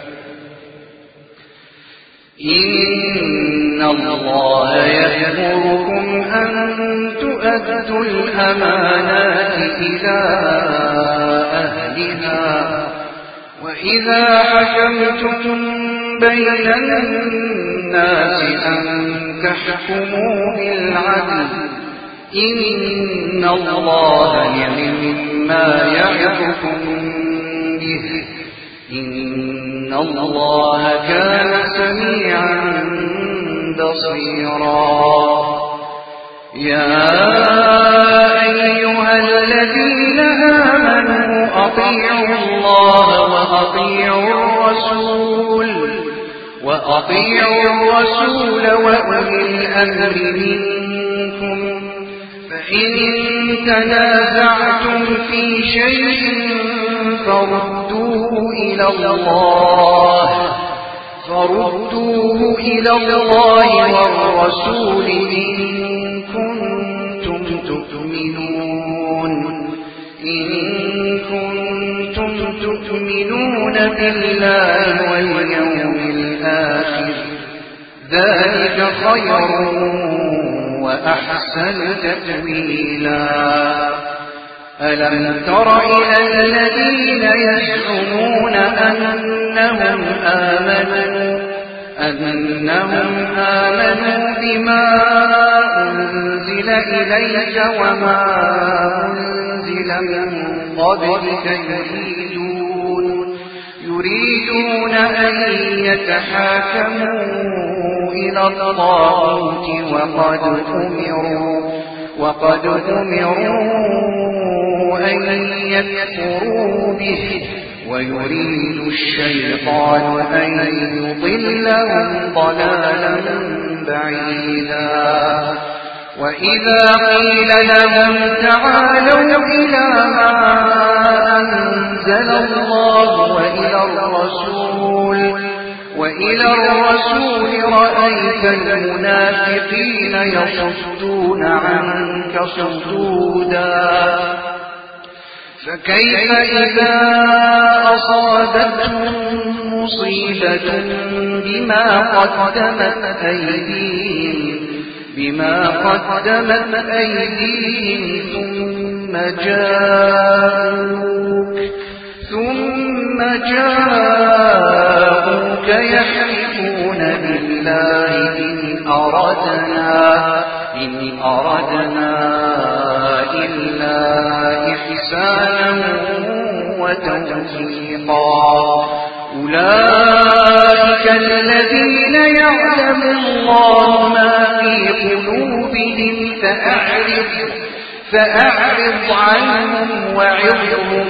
إن الله يأمركم أن تؤدوا الأمانات إلى أهلها وإذا حكمتم بين الناس أن تحكموا بالعدل إن الله مما يعظكم به إن الله كان سميعا بصيرا. يا أيها الذين آمنوا أطيعوا الله وأطيعوا الرسول وأطيعوا الرسول وأولي الأمر منكم فإن تنازعتم في شيء فردوه إلى الله والرسول إن كنتم تؤمنون بالله واليوم الآخر ذلك خير وأحسن تأويلا ألم تر إلى الذين يزعمون أنهم آمنوا بما أنزل إليك وما أنزل من قبلك يريدون أن يتحاكموا إلى الطاغوت وقد أمروا أن يكفروا به ويريد الشيطان أن يضلهم ضلالا بعيدا وإذا قيل لهم تعالوا إلى ما أنزل الله وإلى الرسول رأيت المنافقين يصدون عنك صدودا فكيف إذا أصابتهم مصيبة بما قدمت أيديهم ثم جاءوك يحلفون بالله إن أردنا إلا إحسانا وتوفيقا أولئك الذين يعلم الله ما في قلوبهم فأعرض عنهم وعظهم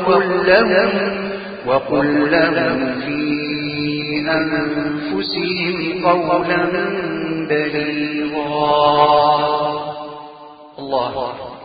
وقل لهم في أنفسهم قولا بليغا الله